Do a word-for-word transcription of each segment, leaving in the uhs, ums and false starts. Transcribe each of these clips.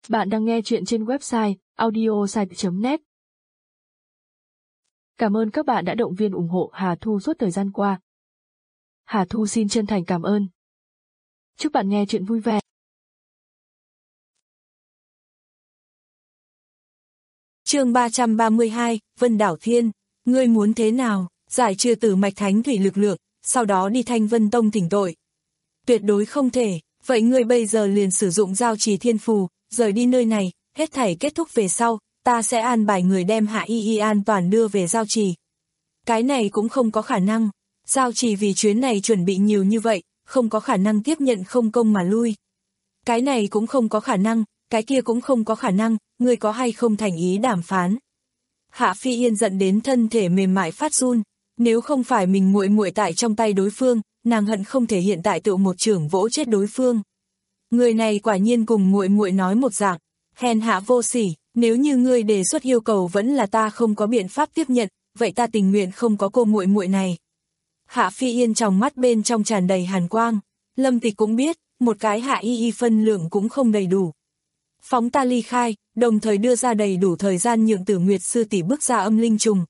Bạn đang nghe chuyện trên website audiosite chấm net. Cảm ơn các bạn đã động viên ủng hộ Hà Thu suốt thời gian qua. Hà Thu xin chân thành cảm ơn. Chúc bạn nghe chuyện vui vẻ. Chương ba trăm ba mươi hai, Vân Đảo Thiên, ngươi muốn thế nào? Giải trừ tử mạch thánh thủy lực lượng, sau đó đi Thanh Vân Tông thỉnh tội. Tuyệt đối không thể, vậy ngươi bây giờ liền sử dụng giao trì thiên phù, rời đi nơi này, hết thảy kết thúc về sau, ta sẽ an bài người đem Hạ Y Y an toàn đưa về giao trì. Cái này cũng không có khả năng, giao trì vì chuyến này chuẩn bị nhiều như vậy, không có khả năng tiếp nhận không công mà lui. Cái này cũng không có khả năng, cái kia cũng không có khả năng, ngươi có hay không thành ý đàm phán. Hạ Phi Yên giận đến thân thể mềm mại phát run, nếu không phải mình muội muội tại trong tay đối phương, nàng hận không thể hiện tại tự một chưởng vỗ chết đối phương. Người này quả nhiên cùng muội muội nói một dạng, hèn hạ vô sỉ, nếu như ngươi đề xuất yêu cầu vẫn là ta không có biện pháp tiếp nhận, vậy ta tình nguyện không có cô muội muội này. Hạ Phi Yên trong mắt bên trong tràn đầy hàn quang, Lâm Tịch cũng biết, một cái Hạ Y Y phân lượng cũng không đầy đủ. Phóng ta ly khai, đồng thời đưa ra đầy đủ thời gian nhượng Tử Nguyệt sư tỷ bước ra âm linh trùng.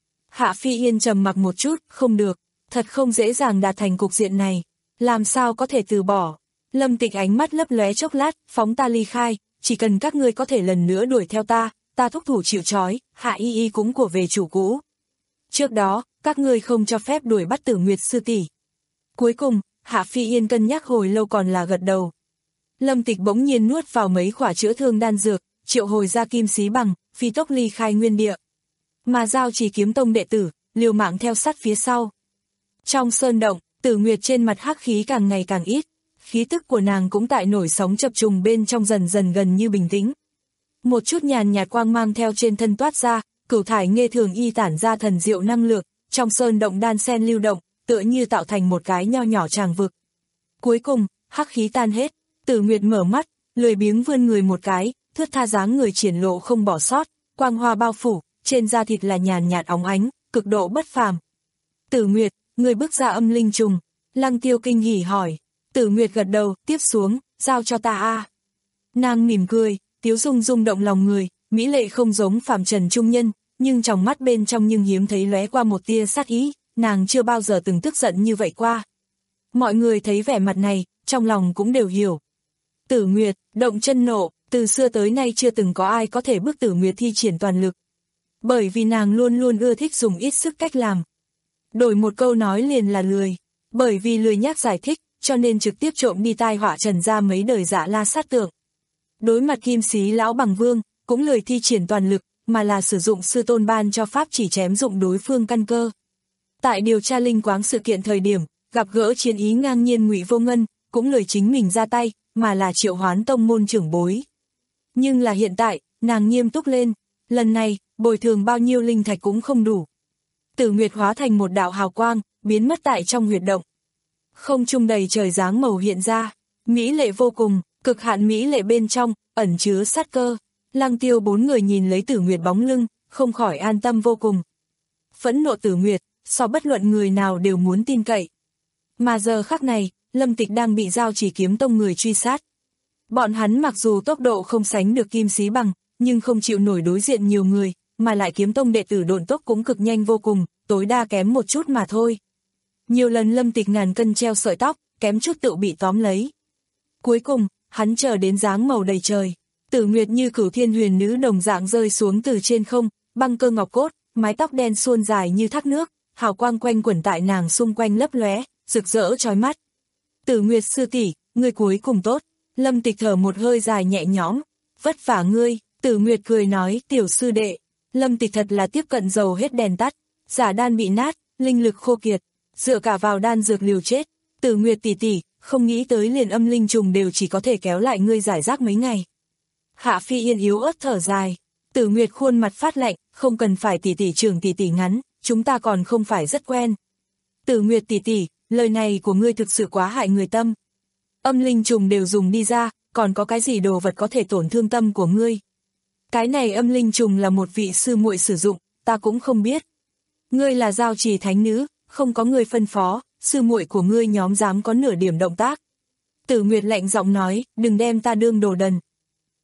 Hạ Phi Yên trầm mặc một chút, không được, thật không dễ dàng đạt thành cục diện này, làm sao có thể từ bỏ. Lâm Tịch ánh mắt lấp lóe chốc lát, phóng ta ly khai, chỉ cần các ngươi có thể lần nữa đuổi theo ta, ta thúc thủ chịu trói, Hạ Y Y cũng của về chủ cũ. Trước đó, các ngươi không cho phép đuổi bắt Tử Nguyệt sư tỷ. Cuối cùng, Hạ Phi Yên cân nhắc hồi lâu còn là gật đầu. Lâm Tịch bỗng nhiên nuốt vào mấy khỏa chữa thương đan dược, triệu hồi ra kim xí bằng, phi tốc ly khai nguyên địa. Mà giao chỉ kiếm tông đệ tử, liều mạng theo sát phía sau. Trong sơn động, Tử Nguyệt trên mặt hắc khí càng ngày càng ít, khí tức của nàng cũng tại nổi sóng chập trùng bên trong dần dần gần như bình tĩnh. Một chút nhàn nhạt quang mang theo trên thân toát ra, cửu thải nghê thường y tản ra thần diệu năng lượng, trong sơn động đan sen lưu động, tựa như tạo thành một cái nho nhỏ tràng vực. Cuối cùng, hắc khí tan hết, Tử Nguyệt mở mắt, lười biếng vươn người một cái, thướt tha dáng người triển lộ không bỏ sót, quang hoa bao phủ, trên da thịt là nhàn nhạt óng ánh, cực độ bất phàm. Tử Nguyệt, người bước ra âm linh trùng, Lăng Tiêu kinh hỉ hỏi. Tử Nguyệt gật đầu, tiếp xuống, giao cho ta a. Nàng mỉm cười, tiếu dung rung động lòng người, mỹ lệ không giống phàm trần trung nhân, nhưng trong mắt bên trong nhưng hiếm thấy lóe qua một tia sát ý, nàng chưa bao giờ từng tức giận như vậy qua. Mọi người thấy vẻ mặt này, trong lòng cũng đều hiểu. Tử Nguyệt, động chân nộ, từ xưa tới nay chưa từng có ai có thể bức Tử Nguyệt thi triển toàn lực. Bởi vì nàng luôn luôn ưa thích dùng ít sức cách làm. Đổi một câu nói liền là lười. Bởi vì lười nhác giải thích, cho nên trực tiếp trộm đi tai họa trần ra mấy đời Dạ La sát tượng. Đối mặt Kim Xí lão bằng vương, cũng lười thi triển toàn lực, mà là sử dụng sư tôn ban cho pháp chỉ chém dụng đối phương căn cơ. Tại điều tra linh quáng sự kiện thời điểm, gặp gỡ chiến ý ngang nhiên Ngụy Vô Ngân, cũng lười chính mình ra tay, mà là triệu hoán tông môn trưởng bối. Nhưng là hiện tại, nàng nghiêm túc lên, lần này, bồi thường bao nhiêu linh thạch cũng không đủ. Tử Nguyệt hóa thành một đạo hào quang, biến mất tại trong huyệt động. Không trung đầy trời dáng màu hiện ra, mỹ lệ vô cùng, cực hạn mỹ lệ bên trong, ẩn chứa sát cơ. Lăng Tiêu bốn người nhìn lấy Tử Nguyệt bóng lưng, không khỏi an tâm vô cùng. Phẫn nộ Tử Nguyệt, so bất luận người nào đều muốn tin cậy. Mà giờ khắc này, Lâm Tịch đang bị giao chỉ kiếm tông người truy sát. Bọn hắn mặc dù tốc độ không sánh được Kim Xí bằng, nhưng không chịu nổi đối diện nhiều người, mà lại kiếm tông đệ tử độn tốc cũng cực nhanh vô cùng, tối đa kém một chút mà thôi. Nhiều lần Lâm Tịch ngàn cân treo sợi tóc, kém chút tự bị tóm lấy. Cuối cùng, hắn chờ đến dáng màu đầy trời. Tử Nguyệt như cửu thiên huyền nữ đồng dạng rơi xuống từ trên không, băng cơ ngọc cốt, mái tóc đen suôn dài như thác nước, hào quang quanh quẩn tại nàng xung quanh lấp lóe, rực rỡ chói mắt. Tử Nguyệt sư tỷ, ngươi cuối cùng tốt. Lâm Tịch thở một hơi dài nhẹ nhõm, vất vả ngươi. Tử Nguyệt cười nói, tiểu sư đệ. Lâm Tịch thật là tiếp cận dầu hết đèn tắt, giả đan bị nát, linh lực khô kiệt, dựa cả vào đan dược liều chết. Tử Nguyệt tỷ tỷ, không nghĩ tới liền âm linh trùng đều chỉ có thể kéo lại ngươi giải rác mấy ngày. Hạ Phi Yên yếu ớt thở dài. Tử Nguyệt khuôn mặt phát lạnh, không cần phải tỷ tỷ trưởng tỷ tỷ ngắn, chúng ta còn không phải rất quen. Tử Nguyệt tỷ tỷ, lời này của ngươi thực sự quá hại người tâm. Âm linh trùng đều dùng đi ra, còn có cái gì đồ vật có thể tổn thương tâm của ngươi? Cái này âm linh trùng là một vị sư muội sử dụng, ta cũng không biết. Ngươi là giao trì thánh nữ, không có ngươi phân phó, sư muội của ngươi nhóm dám có nửa điểm động tác. Tử Nguyệt lạnh giọng nói, đừng đem ta đương đồ đần.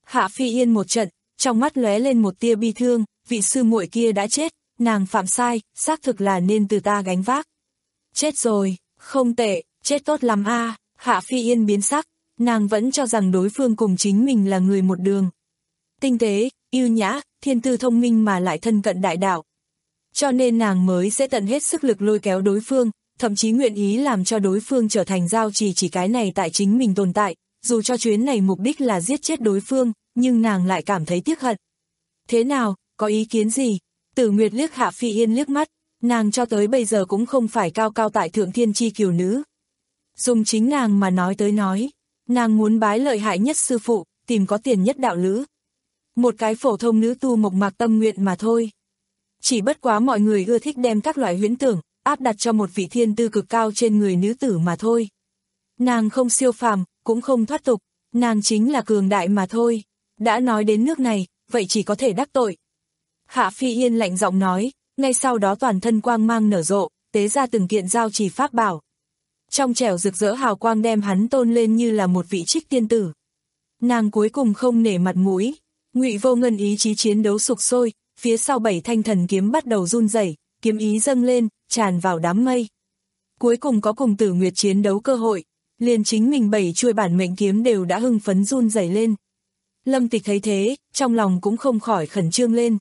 Hạ Phi Yên một trận, trong mắt lóe lên một tia bi thương, vị sư muội kia đã chết, nàng phạm sai, xác thực là nên từ ta gánh vác. Chết rồi, không tệ, chết tốt lắm a. Hạ Phi Yên biến sắc, nàng vẫn cho rằng đối phương cùng chính mình là người một đường. Tinh tế, yêu nhã, thiên tư thông minh mà lại thân cận đại đạo. Cho nên nàng mới sẽ tận hết sức lực lôi kéo đối phương, thậm chí nguyện ý làm cho đối phương trở thành giao trì chỉ cái này tại chính mình tồn tại, dù cho chuyến này mục đích là giết chết đối phương, nhưng nàng lại cảm thấy tiếc hận. Thế nào, có ý kiến gì? Tử Nguyệt liếc Hạ Phi Yên liếc mắt, nàng cho tới bây giờ cũng không phải cao cao tại thượng thiên chi kiều nữ. Dùng chính nàng mà nói tới nói, nàng muốn bái lợi hại nhất sư phụ, tìm có tiền nhất đạo lữ. Một cái phổ thông nữ tu mộc mạc tâm nguyện mà thôi. Chỉ bất quá mọi người ưa thích đem các loại huyễn tưởng, áp đặt cho một vị thiên tư cực cao trên người nữ tử mà thôi. Nàng không siêu phàm, cũng không thoát tục, nàng chính là cường đại mà thôi. Đã nói đến nước này, vậy chỉ có thể đắc tội. Hạ Phi Yên lạnh giọng nói, ngay sau đó toàn thân quang mang nở rộ, tế ra từng kiện giao trì pháp bảo. Trong trẻo rực rỡ hào quang đem hắn tôn lên như là một vị trích tiên tử. Nàng cuối cùng không nể mặt mũi, Ngụy Vô Ngân ý chí chiến đấu sục sôi, phía sau bảy thanh thần kiếm bắt đầu run rẩy, kiếm ý dâng lên, tràn vào đám mây. Cuối cùng có cùng Tử Nguyệt chiến đấu cơ hội, liền chính mình bảy chuôi bản mệnh kiếm đều đã hưng phấn run rẩy lên. Lâm Tịch thấy thế, trong lòng cũng không khỏi khẩn trương lên.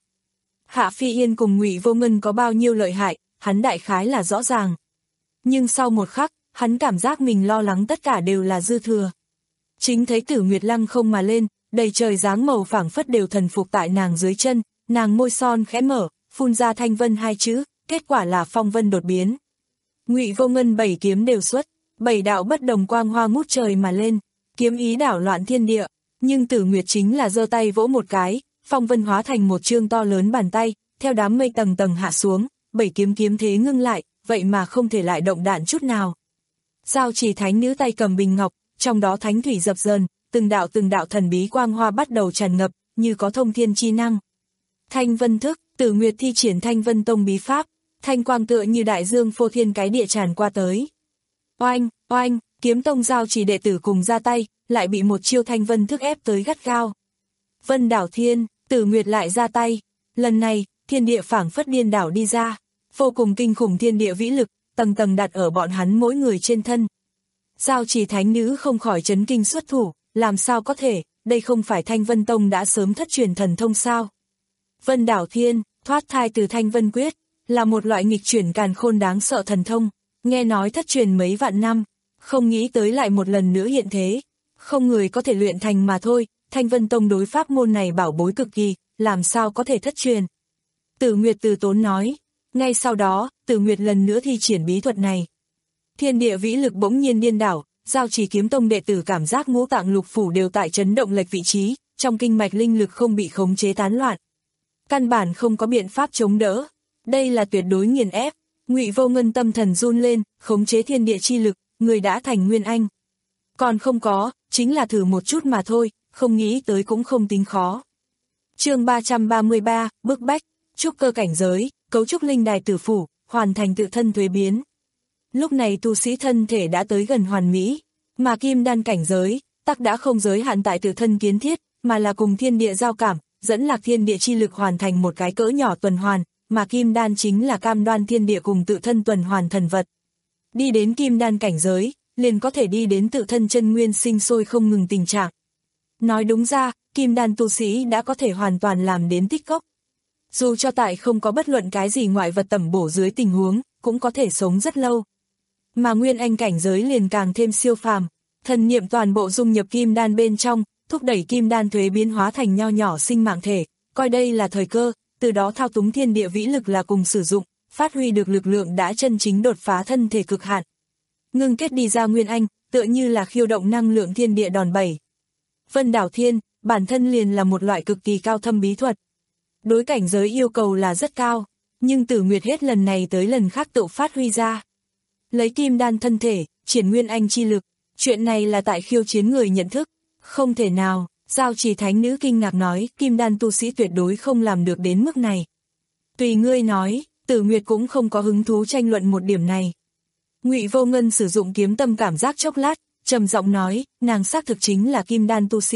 Hạ Phi Yên cùng Ngụy Vô Ngân có bao nhiêu lợi hại, hắn đại khái là rõ ràng. Nhưng sau một khắc, hắn cảm giác mình lo lắng tất cả đều là dư thừa. Chính thấy Tử Nguyệt lăng không mà lên, đầy trời dáng màu phảng phất đều thần phục tại nàng dưới chân, nàng môi son khẽ mở, phun ra thanh vân hai chữ, kết quả là phong vân đột biến. Ngụy Vô Ngân bảy kiếm đều xuất, bảy đạo bất đồng quang hoa ngút trời mà lên, kiếm ý đảo loạn thiên địa, nhưng Tử Nguyệt chính là giơ tay vỗ một cái, phong vân hóa thành một chương to lớn bàn tay, theo đám mây tầng tầng hạ xuống, bảy kiếm kiếm thế ngưng lại, vậy mà không thể lại động đạn chút nào. Giao Trì thánh nữ tay cầm bình ngọc, trong đó thánh thủy dập dờn, từng đạo từng đạo thần bí quang hoa bắt đầu tràn ngập, như có thông thiên chi năng. Thanh vân thức, Tử Nguyệt thi triển Thanh Vân Tông bí pháp, thanh quang tựa như đại dương phô thiên cái địa tràn qua tới. Oanh, oanh, kiếm tông Giao Trì đệ tử cùng ra tay, lại bị một chiêu Thanh Vân thức ép tới gắt gao. Vân đảo thiên, Tử Nguyệt lại ra tay, lần này, thiên địa phảng phất điên đảo đi ra, vô cùng kinh khủng thiên địa vĩ lực, tầng tầng đặt ở bọn hắn mỗi người trên thân. Giao Trì thánh nữ không khỏi chấn kinh xuất thủ, làm sao có thể, đây không phải Thanh Vân Tông đã sớm thất truyền thần thông sao? Vân đảo thiên, thoát thai từ Thanh Vân Quyết, là một loại nghịch chuyển càn khôn đáng sợ thần thông, nghe nói thất truyền mấy vạn năm, không nghĩ tới lại một lần nữa hiện thế, không người có thể luyện thành mà thôi, Thanh Vân Tông đối pháp môn này bảo bối cực kỳ, làm sao có thể thất truyền. Tử Nguyệt từ tốn nói, ngay sau đó, Tử Nguyệt lần nữa thi triển bí thuật này. Thiên địa vĩ lực bỗng nhiên điên đảo, Giao Trì kiếm tông đệ tử cảm giác ngũ tạng lục phủ đều tại chấn động lệch vị trí, trong kinh mạch linh lực không bị khống chế tán loạn. Căn bản không có biện pháp chống đỡ, đây là tuyệt đối nghiền ép. Ngụy Vô Ngân tâm thần run lên, khống chế thiên địa chi lực, người đã thành nguyên anh. Còn không có, chính là thử một chút mà thôi, không nghĩ tới cũng không tính khó. Chương ba trăm ba mươi ba, bức bách, trúc cơ cảnh giới, cấu trúc linh đài tử phủ, hoàn thành tự thân thuế biến. Lúc này tu sĩ thân thể đã tới gần hoàn mỹ, mà kim đan cảnh giới, tắc đã không giới hạn tại tự thân kiến thiết, mà là cùng thiên địa giao cảm, dẫn lạc thiên địa chi lực hoàn thành một cái cỡ nhỏ tuần hoàn, mà kim đan chính là cam đoan thiên địa cùng tự thân tuần hoàn thần vật. Đi đến kim đan cảnh giới, liền có thể đi đến tự thân chân nguyên sinh sôi không ngừng tình trạng. Nói đúng ra, kim đan tu sĩ đã có thể hoàn toàn làm đến tích cốc. Dù cho tại không có bất luận cái gì ngoại vật tẩm bổ dưới tình huống, cũng có thể sống rất lâu. Mà nguyên anh cảnh giới liền càng thêm siêu phàm, thần niệm toàn bộ dung nhập kim đan bên trong, thúc đẩy kim đan thuế biến hóa thành nho nhỏ sinh mạng thể, coi đây là thời cơ, từ đó thao túng thiên địa vĩ lực là cùng sử dụng, phát huy được lực lượng đã chân chính đột phá thân thể cực hạn. Ngưng kết đi ra nguyên anh, tựa như là khiêu động năng lượng thiên địa đòn bẩy. Vân đảo thiên, bản thân liền là một loại cực kỳ cao thâm bí thuật. Đối cảnh giới yêu cầu là rất cao, nhưng Tử Nguyệt hết lần này tới lần khác tự phát huy ra. Lấy kim đan thân thể, triển nguyên anh chi lực, chuyện này là tại khiêu chiến người nhận thức, không thể nào. Giao Trì thánh nữ kinh ngạc nói, kim đan tu sĩ tuyệt đối không làm được đến mức này. Tùy ngươi nói, Tử Nguyệt cũng không có hứng thú tranh luận một điểm này. Ngụy Vô Ngân sử dụng kiếm tâm cảm giác chốc lát, trầm giọng nói, nàng xác thực chính là kim đan tu sĩ,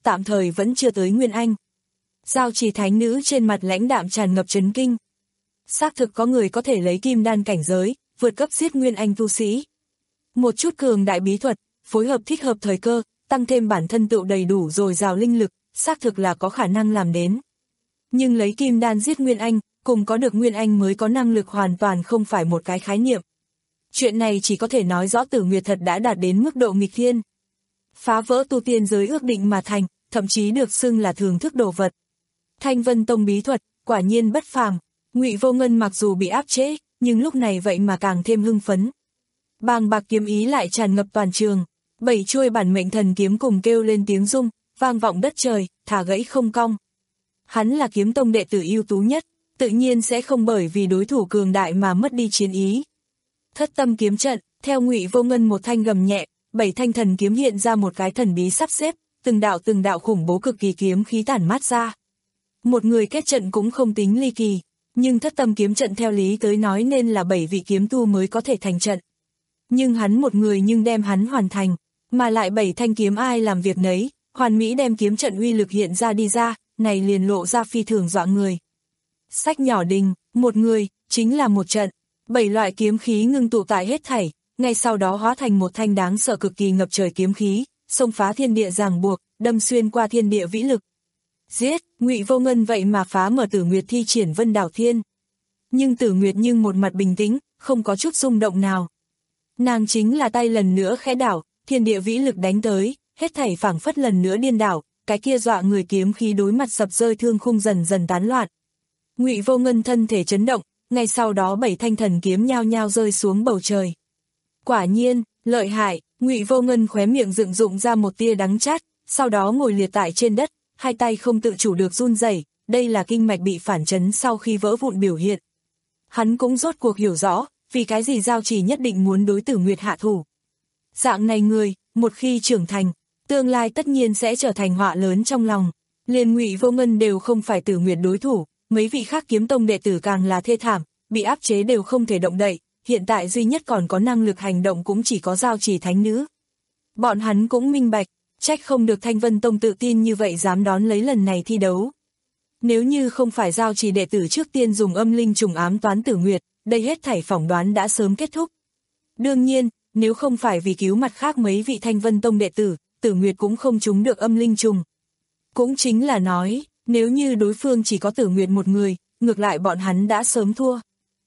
tạm thời vẫn chưa tới Nguyên Anh. Giao Chỉ thánh nữ trên mặt lãnh đạm tràn ngập chấn kinh. Xác thực có người có thể lấy kim đan cảnh giới, vượt cấp giết Nguyên Anh tu sĩ. Một chút cường đại bí thuật, phối hợp thích hợp thời cơ, tăng thêm bản thân tựu đầy đủ dồi dào linh lực, xác thực là có khả năng làm đến. Nhưng lấy kim đan giết Nguyên Anh, cùng có được Nguyên Anh mới có năng lực hoàn toàn không phải một cái khái niệm. Chuyện này chỉ có thể nói rõ Tử Nguyệt thật đã đạt đến mức độ nghịch thiên. Phá vỡ tu tiên giới ước định mà thành, thậm chí được xưng là thường thức đồ vật. Thanh Vân Tông bí thuật, quả nhiên bất phàm. Ngụy Vô Ngân mặc dù bị áp chế, nhưng lúc này vậy mà càng thêm hưng phấn. Bàng bạc kiếm ý lại tràn ngập toàn trường, bảy chuôi bản mệnh thần kiếm cùng kêu lên tiếng rung, vang vọng đất trời, thả gãy không cong. Hắn là kiếm tông đệ tử ưu tú nhất, tự nhiên sẽ không bởi vì đối thủ cường đại mà mất đi chiến ý. Thất tâm kiếm trận, theo Ngụy Vô Ngân một thanh gầm nhẹ, bảy thanh thần kiếm hiện ra một cái thần bí sắp xếp, từng đạo từng đạo khủng bố cực kỳ kiếm khí tản mát ra. Một người kết trận cũng không tính ly kỳ, nhưng thất tâm kiếm trận theo lý tới nói nên là bảy vị kiếm tu mới có thể thành trận. Nhưng hắn một người nhưng đem hắn hoàn thành, mà lại bảy thanh kiếm ai làm việc nấy, hoàn mỹ đem kiếm trận uy lực hiện ra đi ra, này liền lộ ra phi thường dọa người. Sách nhỏ đình, một người, chính là một trận, bảy loại kiếm khí ngưng tụ tại hết thảy, ngay sau đó hóa thành một thanh đáng sợ cực kỳ ngập trời kiếm khí, xông phá thiên địa ràng buộc, đâm xuyên qua thiên địa vĩ lực. Giết, Ngụy Vô Ngân vậy mà phá mở Tử Nguyệt thi triển Vân Đảo Thiên. Nhưng Tử Nguyệt nhưng một mặt bình tĩnh, không có chút rung động nào. Nàng chính là tay lần nữa khẽ đảo, thiên địa vĩ lực đánh tới, hết thảy phảng phất lần nữa điên đảo, cái kia dọa người kiếm khí đối mặt sập rơi thương khung dần dần tán loạn. Ngụy Vô Ngân thân thể chấn động, ngay sau đó bảy thanh thần kiếm nhao nhao rơi xuống bầu trời. Quả nhiên, lợi hại, Ngụy Vô Ngân khóe miệng dựng dụng ra một tia đắng chát, sau đó ngồi liệt tại trên đất, hai tay không tự chủ được run rẩy, đây là kinh mạch bị phản chấn sau khi vỡ vụn biểu hiện. Hắn cũng rốt cuộc hiểu rõ, vì cái gì Giao Chỉ nhất định muốn đối Tử Nguyệt hạ thủ. Dạng này người, một khi trưởng thành, tương lai tất nhiên sẽ trở thành họa lớn trong lòng. Liền Ngụy Vô Ngân đều không phải Tử Nguyệt đối thủ, mấy vị khác kiếm tông đệ tử càng là thê thảm, bị áp chế đều không thể động đậy, hiện tại duy nhất còn có năng lực hành động cũng chỉ có Giao Chỉ thánh nữ. Bọn hắn cũng minh bạch, trách không được Thanh Vân Tông tự tin như vậy dám đón lấy lần này thi đấu. Nếu như không phải Giao Chỉ đệ tử trước tiên dùng âm linh trùng ám toán Tử Nguyệt, đây hết thảy phỏng đoán đã sớm kết thúc. Đương nhiên, nếu không phải vì cứu mặt khác mấy vị Thanh Vân Tông đệ tử, Tử Nguyệt cũng không trúng được âm linh trùng. Cũng chính là nói, nếu như đối phương chỉ có Tử Nguyệt một người, ngược lại bọn hắn đã sớm thua.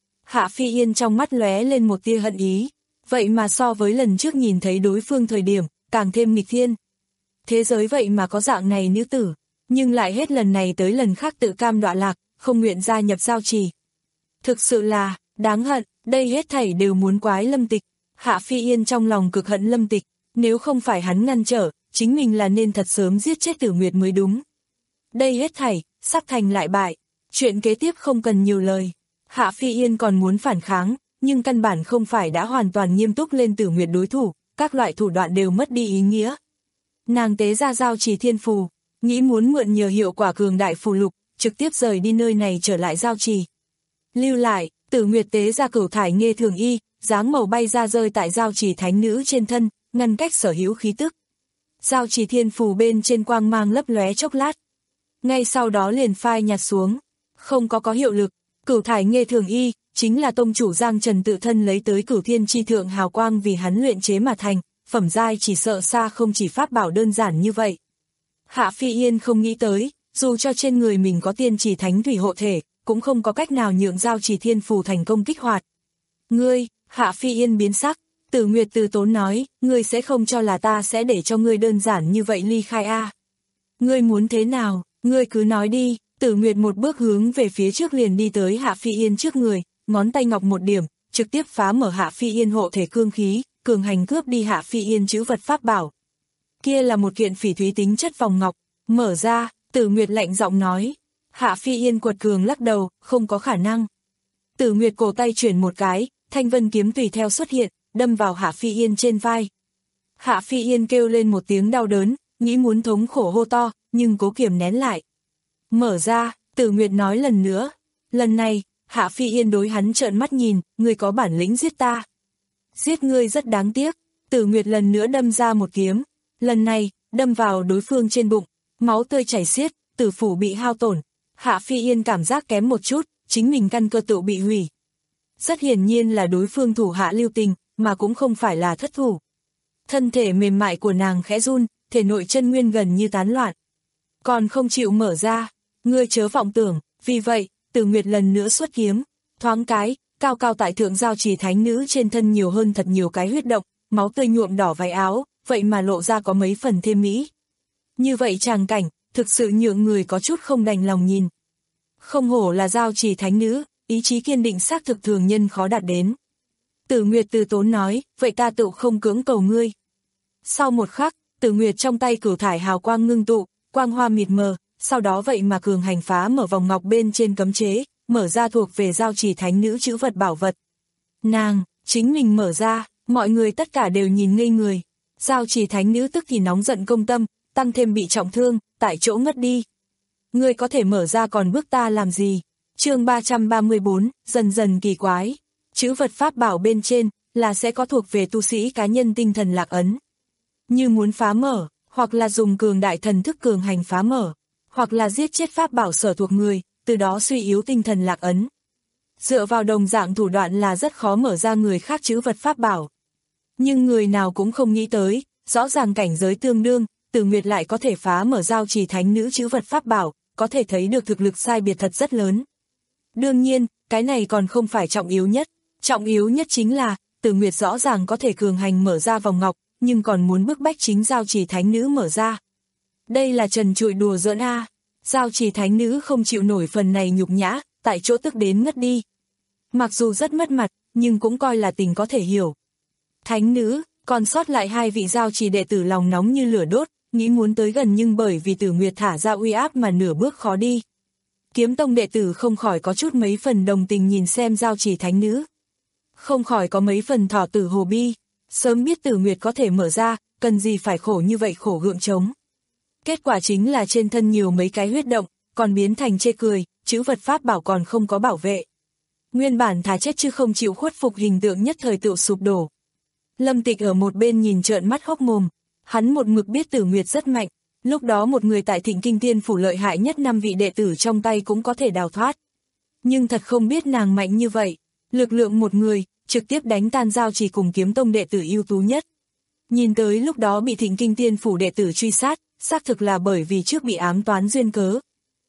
Hạ Phi Yên trong mắt lóe lên một tia hận ý, vậy mà so với lần trước nhìn thấy đối phương thời điểm, càng thêm nghịch thiên. Thế giới vậy mà có dạng này nữ tử, nhưng lại hết lần này tới lần khác tự cam đọa lạc, không nguyện gia nhập Giao Chỉ. Thực sự là, đáng hận, đây hết thảy đều muốn quái Lâm Tịch. Hạ Phi Yên trong lòng cực hận Lâm Tịch, nếu không phải hắn ngăn trở, chính mình là nên thật sớm giết chết Tử Nguyệt mới đúng. Đây hết thảy, sắp thành lại bại, chuyện kế tiếp không cần nhiều lời. Hạ Phi Yên còn muốn phản kháng, nhưng căn bản không phải đã hoàn toàn nghiêm túc lên Tử Nguyệt đối thủ, các loại thủ đoạn đều mất đi ý nghĩa. Nàng tế ra Giao Chỉ thiên phù, nghĩ muốn mượn nhờ hiệu quả cường đại phù lục, trực tiếp rời đi nơi này trở lại Giao Chỉ. Lưu lại, Tử Nguyệt tế ra Cửu Thải Nghê Thường Y, dáng màu bay ra rơi tại Giao Chỉ thánh nữ trên thân, ngăn cách sở hữu khí tức. Giao Chỉ thiên phù bên trên quang mang lấp lóe chốc lát. Ngay sau đó liền phai nhạt xuống, không có có hiệu lực. Cửu Thải Nghê Thường Y, chính là tông chủ Giang Trần tự thân lấy tới Cửu Thiên Chi Thượng hào quang vì hắn luyện chế mà thành, phẩm giai chỉ sợ xa không chỉ pháp bảo đơn giản như vậy. Hạ Phi Yên không nghĩ tới, dù cho trên người mình có tiên chỉ thánh thủy hộ thể, cũng không có cách nào nhượng Giao Chỉ thiên phù thành công kích hoạt. Ngươi, Hạ Phi Yên biến sắc, Tử Nguyệt từ tốn nói, ngươi sẽ không cho là ta sẽ để cho ngươi đơn giản như vậy ly khai a? Ngươi muốn thế nào, ngươi cứ nói đi. Tử Nguyệt một bước hướng về phía trước liền đi tới Hạ Phi Yên trước người, ngón tay ngọc một điểm, trực tiếp phá mở Hạ Phi Yên hộ thể cương khí, cường hành cướp đi Hạ Phi Yên trữ vật pháp bảo. Kia là một kiện phỉ thúy tính chất vòng ngọc, mở ra, Tử Nguyệt lạnh giọng nói. Hạ Phi Yên quật cường lắc đầu, không có khả năng. Tử Nguyệt cổ tay chuyển một cái, thanh vân kiếm tùy theo xuất hiện, đâm vào Hạ Phi Yên trên vai. Hạ Phi Yên kêu lên một tiếng đau đớn, nghĩ muốn thống khổ hô to, nhưng cố kiềm nén lại. Mở ra, Tử Nguyệt nói lần nữa. Lần này, Hạ Phi Yên đối hắn trợn mắt nhìn, ngươi có bản lĩnh giết ta. Giết ngươi rất đáng tiếc. Tử Nguyệt lần nữa đâm ra một kiếm. Lần này, đâm vào đối phương trên bụng. máu tươi chảy xiết, tử phủ bị hao tổn. Hạ Phi Yên cảm giác kém một chút, chính mình căn cơ tự bị hủy. Rất hiển nhiên là đối phương thủ hạ lưu tình, mà cũng không phải là thất thủ. Thân thể mềm mại của nàng khẽ run, thể nội chân nguyên gần như tán loạn. Còn không chịu mở ra, ngươi chớ vọng tưởng, vì vậy, Tử Nguyệt lần nữa xuất kiếm, thoáng cái, cao cao tại thượng giao trì thánh nữ trên thân nhiều hơn thật nhiều cái huyết động, máu tươi nhuộm đỏ váy áo, vậy mà lộ ra có mấy phần thêm mỹ. Như vậy tràng cảnh, thực sự nhượng người có chút không đành lòng nhìn. Không hổ là giao trì thánh nữ, ý chí kiên định xác thực thường nhân khó đạt đến. Tử Nguyệt từ tốn nói, vậy ta tự không cưỡng cầu ngươi. Sau một khắc, Tử Nguyệt trong tay cửu thải hào quang ngưng tụ, quang hoa mịt mờ, sau đó vậy mà cường hành phá mở vòng ngọc bên trên cấm chế, mở ra thuộc về giao trì thánh nữ chữ vật bảo vật. Nàng, chính mình mở ra, mọi người tất cả đều nhìn ngây người. Giao trì thánh nữ tức thì nóng giận công tâm, tăng thêm bị trọng thương, tại chỗ ngất đi. Ngươi có thể mở ra còn bước ta làm gì? Chương ba trăm ba mươi bốn, dần dần kỳ quái. Chữ vật pháp bảo bên trên, là sẽ có thuộc về tu sĩ cá nhân tinh thần lạc ấn. Như muốn phá mở, hoặc là dùng cường đại thần thức cường hành phá mở, hoặc là giết chết pháp bảo sở thuộc người, từ đó suy yếu tinh thần lạc ấn. Dựa vào đồng dạng thủ đoạn là rất khó mở ra người khác chữ vật pháp bảo. Nhưng người nào cũng không nghĩ tới, rõ ràng cảnh giới tương đương, Tử Nguyệt lại có thể phá mở giao trì thánh nữ chữ vật pháp bảo, có thể thấy được thực lực sai biệt thật rất lớn. Đương nhiên, cái này còn không phải trọng yếu nhất, trọng yếu nhất chính là, Tử Nguyệt rõ ràng có thể cường hành mở ra vòng ngọc, nhưng còn muốn bức bách chính giao trì thánh nữ mở ra. Đây là trần trụi đùa giỡn a. Giao trì thánh nữ không chịu nổi phần này nhục nhã, tại chỗ tức đến ngất đi. Mặc dù rất mất mặt, nhưng cũng coi là tình có thể hiểu. Thánh nữ, còn sót lại hai vị giao trì đệ tử lòng nóng như lửa đốt, nghĩ muốn tới gần nhưng bởi vì Tử Nguyệt thả ra uy áp mà nửa bước khó đi. Kiếm tông đệ tử không khỏi có chút mấy phần đồng tình nhìn xem giao trì thánh nữ. Không khỏi có mấy phần thỏ tử hồ bi, sớm biết Tử Nguyệt có thể mở ra, cần gì phải khổ như vậy khổ gượng chống. Kết quả chính là trên thân nhiều mấy cái huyết động, còn biến thành chê cười, chữ vật pháp bảo còn không có bảo vệ. Nguyên bản thà chết chứ không chịu khuất phục hình tượng nhất thời tự sụp đổ. Lâm Tịch ở một bên nhìn trợn mắt hốc mồm, hắn một mực biết Tử Nguyệt rất mạnh, lúc đó một người tại Thịnh Kinh Tiên phủ lợi hại nhất năm vị đệ tử trong tay cũng có thể đào thoát. Nhưng thật không biết nàng mạnh như vậy, lực lượng một người, trực tiếp đánh tan giao chỉ cùng kiếm tông đệ tử ưu tú nhất. Nhìn tới lúc đó bị Thịnh Kinh Tiên phủ đệ tử truy sát, xác thực là bởi vì trước bị ám toán duyên cớ.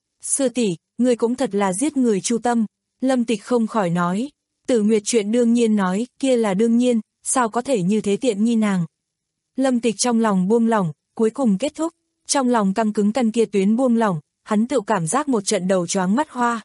Sư tỷ, người cũng thật là giết người chu tâm, Lâm Tịch không khỏi nói. Tử Nguyệt chuyện đương nhiên nói, kia là đương nhiên, sao có thể như thế tiện nghi nàng. Lâm Tịch trong lòng buông lỏng, cuối cùng kết thúc, trong lòng căng cứng căn kia tuyến buông lỏng, hắn tự cảm giác một trận đầu choáng mắt hoa.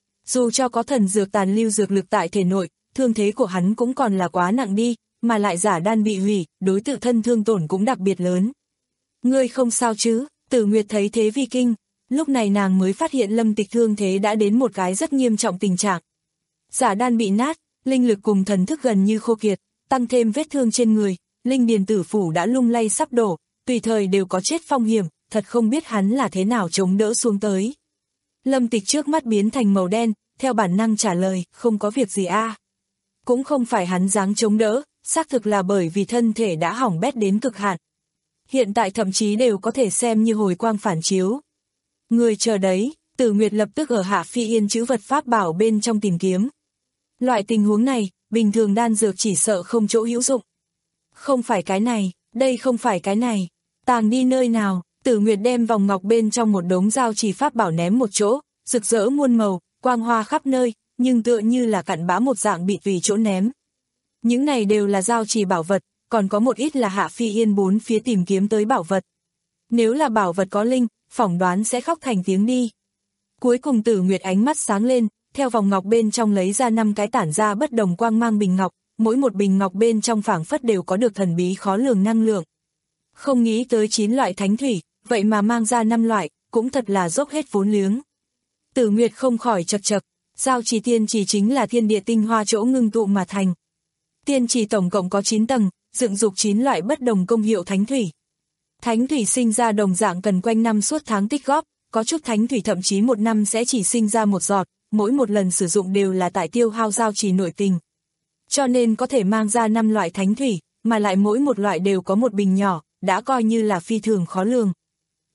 Dù cho có thần dược tàn lưu dược lực tại thể nội, thương thế của hắn cũng còn là quá nặng đi, mà lại giả đan bị hủy, đối tự thân thương tổn cũng đặc biệt lớn. Ngươi không sao chứ? Tử Nguyệt thấy thế vi kinh, lúc này nàng mới phát hiện Lâm Tịch thương thế đã đến một cái rất nghiêm trọng tình trạng. Giả đan bị nát, linh lực cùng thần thức gần như khô kiệt, tăng thêm vết thương trên người, linh điền tử phủ đã lung lay sắp đổ, tùy thời đều có chết phong hiểm, thật không biết hắn là thế nào chống đỡ xuống tới. Lâm Tịch trước mắt biến thành màu đen, theo bản năng trả lời, không có việc gì a. À. Cũng không phải hắn dáng chống đỡ, xác thực là bởi vì thân thể đã hỏng bét đến cực hạn. Hiện tại thậm chí đều có thể xem như hồi quang phản chiếu. Người chờ đấy, Tử Nguyệt lập tức ở Hạ Phi Yên chữ vật pháp bảo bên trong tìm kiếm. Loại tình huống này, bình thường đan dược chỉ sợ không chỗ hữu dụng. Không phải cái này, đây không phải cái này, tàng đi nơi nào, Tử Nguyệt đem vòng ngọc bên trong một đống giao trì pháp bảo ném một chỗ, rực rỡ muôn màu, quang hoa khắp nơi, nhưng tựa như là cặn bã một dạng bị tùy chỗ ném. Những này đều là giao trì bảo vật, còn có một ít là Hạ Phi Yên bốn phía tìm kiếm tới bảo vật. Nếu là bảo vật có linh, phỏng đoán sẽ khóc thành tiếng đi. Cuối cùng Tử Nguyệt ánh mắt sáng lên, theo vòng ngọc bên trong lấy ra năm cái tản ra bất đồng quang mang bình ngọc, mỗi một bình ngọc bên trong phảng phất đều có được thần bí khó lường năng lượng. Không nghĩ tới chín loại thánh thủy, vậy mà mang ra năm loại, cũng thật là dốc hết vốn liếng. Tử Nguyệt không khỏi chật chật, giao trì tiên trì chính là thiên địa tinh hoa chỗ ngưng tụ mà thành. Tiên trì tổng cộng có chín tầng, dựng dục chín loại bất đồng công hiệu thánh thủy. Thánh thủy sinh ra đồng dạng cần quanh năm suốt tháng tích góp, có chút thánh thủy thậm chí một năm sẽ chỉ sinh ra một giọt, mỗi một lần sử dụng đều là tại tiêu hao giao trì nội tình. Cho nên có thể mang ra năm loại thánh thủy, mà lại mỗi một loại đều có một bình nhỏ, đã coi như là phi thường khó lường.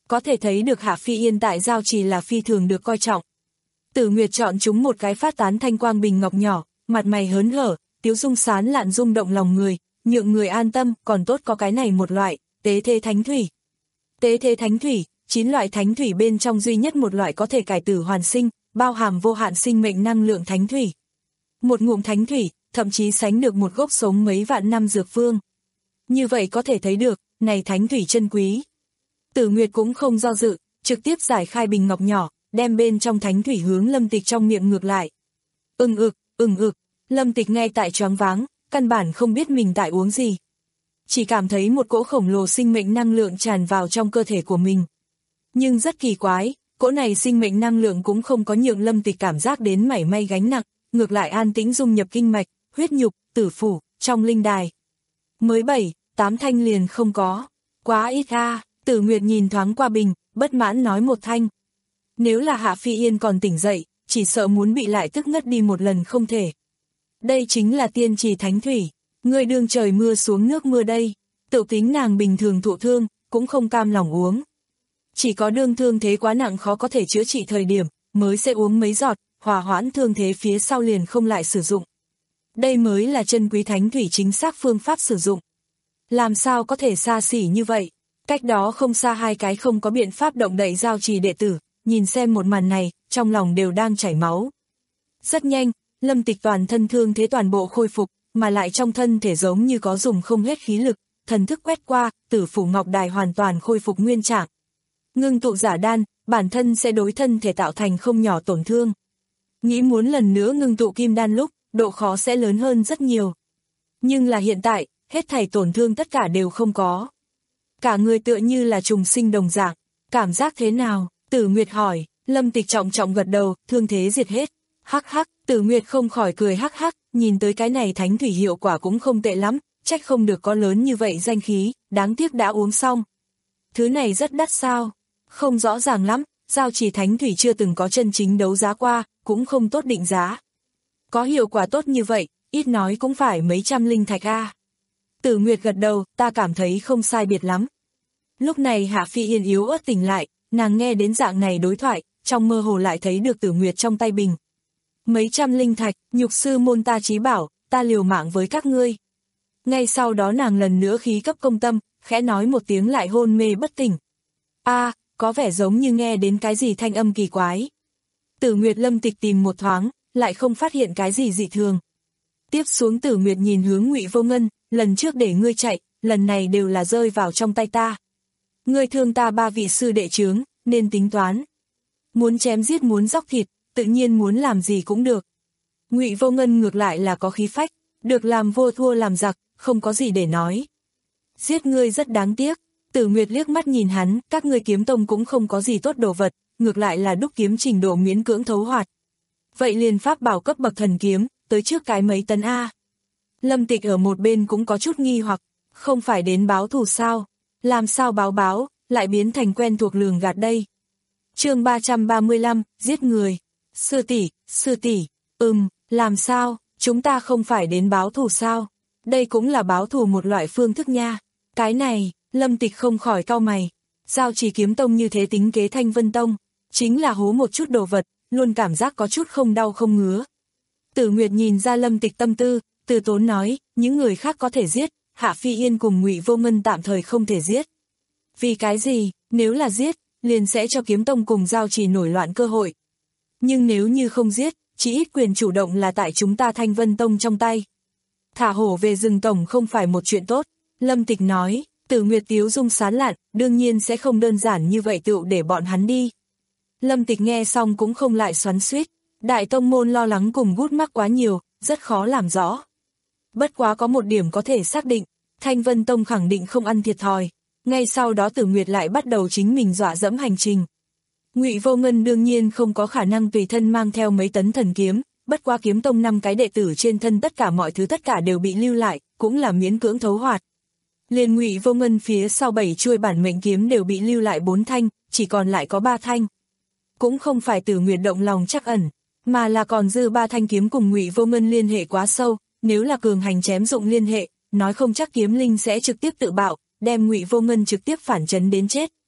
Có thể thấy được Hạ Phi Yên tại giao trì là phi thường được coi trọng. Tử Nguyệt chọn chúng một cái phát tán thanh quang bình ngọc nhỏ, mặt mày hớn hở, tiếu dung sán lạn rung động lòng người, nhượng người an tâm, còn tốt có cái này một loại, tế thế thánh thủy. Tế thế thánh thủy, chín loại thánh thủy bên trong duy nhất một loại có thể cải tử hoàn sinh, bao hàm vô hạn sinh mệnh năng lượng thánh thủy. Một ngụm thánh thủy, thậm chí sánh được một gốc sống mấy vạn năm dược vương. Như vậy có thể thấy được, này thánh thủy chân quý. Tử Nguyệt cũng không do dự, trực tiếp giải khai bình ngọc nhỏ, đem bên trong thánh thủy hướng Lâm Tịch trong miệng ngược lại. Ừng ực, ừng ực, Lâm Tịch ngay tại choáng váng, căn bản không biết mình tại uống gì. Chỉ cảm thấy một cỗ khổng lồ sinh mệnh năng lượng tràn vào trong cơ thể của mình. Nhưng rất kỳ quái, cỗ này sinh mệnh năng lượng cũng không có nhượng Lâm Tịch cảm giác đến mảy may gánh nặng, ngược lại an tĩnh dung nhập kinh mạch, huyết nhục, tử phủ, trong linh đài. Mới bảy, tám thanh liền không có. Quá ít a. Tử Nguyệt nhìn thoáng qua bình, bất mãn nói một thanh. Nếu là Hạ Phi Yên còn tỉnh dậy, chỉ sợ muốn bị lại tức ngất đi một lần không thể. Đây chính là tiên trì thánh thủy, người đương trời mưa xuống nước mưa đây. Tự tính nàng bình thường thụ thương, cũng không cam lòng uống. Chỉ có đương thương thế quá nặng khó có thể chữa trị thời điểm, mới sẽ uống mấy giọt, hòa hoãn thương thế phía sau liền không lại sử dụng. Đây mới là chân quý thánh thủy chính xác phương pháp sử dụng. Làm sao có thể xa xỉ như vậy? Cách đó không xa hai cái không có biện pháp động đậy giao trì đệ tử, nhìn xem một màn này, trong lòng đều đang chảy máu. Rất nhanh, Lâm Tịch toàn thân thương thế toàn bộ khôi phục, mà lại trong thân thể giống như có dùng không hết khí lực, thần thức quét qua, tử phủ ngọc đài hoàn toàn khôi phục nguyên trạng. Ngưng tụ giả đan, bản thân sẽ đối thân thể tạo thành không nhỏ tổn thương. Nghĩ muốn lần nữa ngưng tụ kim đan lúc, độ khó sẽ lớn hơn rất nhiều. Nhưng là hiện tại, hết thảy tổn thương tất cả đều không có. Cả người tựa như là trùng sinh đồng dạng, cảm giác thế nào? Tử Nguyệt hỏi. Lâm Tịch trọng trọng gật đầu, thương thế diệt hết. Hắc hắc, Tử Nguyệt không khỏi cười hắc hắc, nhìn tới cái này thánh thủy hiệu quả cũng không tệ lắm, trách không được có lớn như vậy danh khí, đáng tiếc đã uống xong. Thứ này rất đắt sao? Không rõ ràng lắm, giao trì thánh thủy chưa từng có chân chính đấu giá qua, cũng không tốt định giá. Có hiệu quả tốt như vậy, ít nói cũng phải mấy trăm linh thạch a. Tử Nguyệt gật đầu, ta cảm thấy không sai biệt lắm. Lúc này Hạ Phi Yên yếu ớt tỉnh lại, nàng nghe đến dạng này đối thoại, trong mơ hồ lại thấy được Tử Nguyệt trong tay bình. Mấy trăm linh thạch, nhục sư môn ta chí bảo, ta liều mạng với các ngươi. Ngay sau đó nàng lần nữa khí cấp công tâm, khẽ nói một tiếng lại hôn mê bất tỉnh. A, có vẻ giống như nghe đến cái gì thanh âm kỳ quái. Tử Nguyệt Lâm Tịch tìm một thoáng, lại không phát hiện cái gì dị thường. Tiếp xuống Tử Nguyệt nhìn hướng Ngụy Vô Ngân, lần trước để ngươi chạy, lần này đều là rơi vào trong tay ta. Ngươi thương ta ba vị sư đệ chướng, nên tính toán. Muốn chém giết muốn dóc thịt, tự nhiên muốn làm gì cũng được. Ngụy Vô Ngân ngược lại là có khí phách, được làm vua thua làm giặc, không có gì để nói. Giết ngươi rất đáng tiếc. Tử Nguyệt liếc mắt nhìn hắn, các ngươi kiếm tông cũng không có gì tốt đồ vật, ngược lại là đúc kiếm trình độ miễn cưỡng thấu hoạt. Vậy liền pháp bảo cấp bậc thần kiếm, tới trước cái mấy tấn A. Lâm Tịch ở một bên cũng có chút nghi hoặc, không phải đến báo thù sao, làm sao báo báo, lại biến thành quen thuộc lường gạt đây. Chương ba trăm ba mươi lăm, giết người. Sư tỷ, sư tỷ, ừm, làm sao, chúng ta không phải đến báo thù sao? Đây cũng là báo thù một loại phương thức nha. Cái này, Lâm Tịch không khỏi cau mày. Giao Trì kiếm tông như thế tính kế Thanh Vân tông, chính là hố một chút đồ vật, luôn cảm giác có chút không đau không ngứa. Tử Nguyệt nhìn ra Lâm Tịch tâm tư, từ tốn nói, những người khác có thể giết, Hạ Phi Yên cùng Ngụy Vô Ngân tạm thời không thể giết. Vì cái gì, nếu là giết, liền sẽ cho kiếm tông cùng Giao Trì nổi loạn cơ hội. Nhưng nếu như không giết, chỉ ít quyền chủ động là tại chúng ta Thanh Vân tông trong tay. Thả hổ về rừng tổng không phải một chuyện tốt, Lâm Tịch nói. Tử Nguyệt tiếu dung sán lạn, đương nhiên sẽ không đơn giản như vậy tựu để bọn hắn đi. Lâm Tịch nghe xong cũng không lại xoắn xuýt, đại tông môn lo lắng cùng gút mắc quá nhiều, rất khó làm rõ. Bất quá có một điểm có thể xác định, Thanh Vân tông khẳng định không ăn thiệt thòi. Ngay sau đó Tử Nguyệt lại bắt đầu chính mình dọa dẫm hành trình. Ngụy Vô Ngân đương nhiên không có khả năng tùy thân mang theo mấy tấn thần kiếm, bất quá kiếm tông năm cái đệ tử trên thân tất cả mọi thứ tất cả đều bị lưu lại, cũng là miễn cưỡng thấu hoạt. Liền Ngụy Vô Ngân phía sau bảy chuôi bản mệnh kiếm đều bị lưu lại bốn thanh, chỉ còn lại có ba thanh. Cũng không phải Tử Nguyệt động lòng chắc ẩn, mà là còn dư ba thanh kiếm cùng Ngụy Vô Ngân liên hệ quá sâu, nếu là cường hành chém dụng liên hệ, nói không chắc kiếm linh sẽ trực tiếp tự bạo, đem Ngụy Vô Ngân trực tiếp phản chấn đến chết.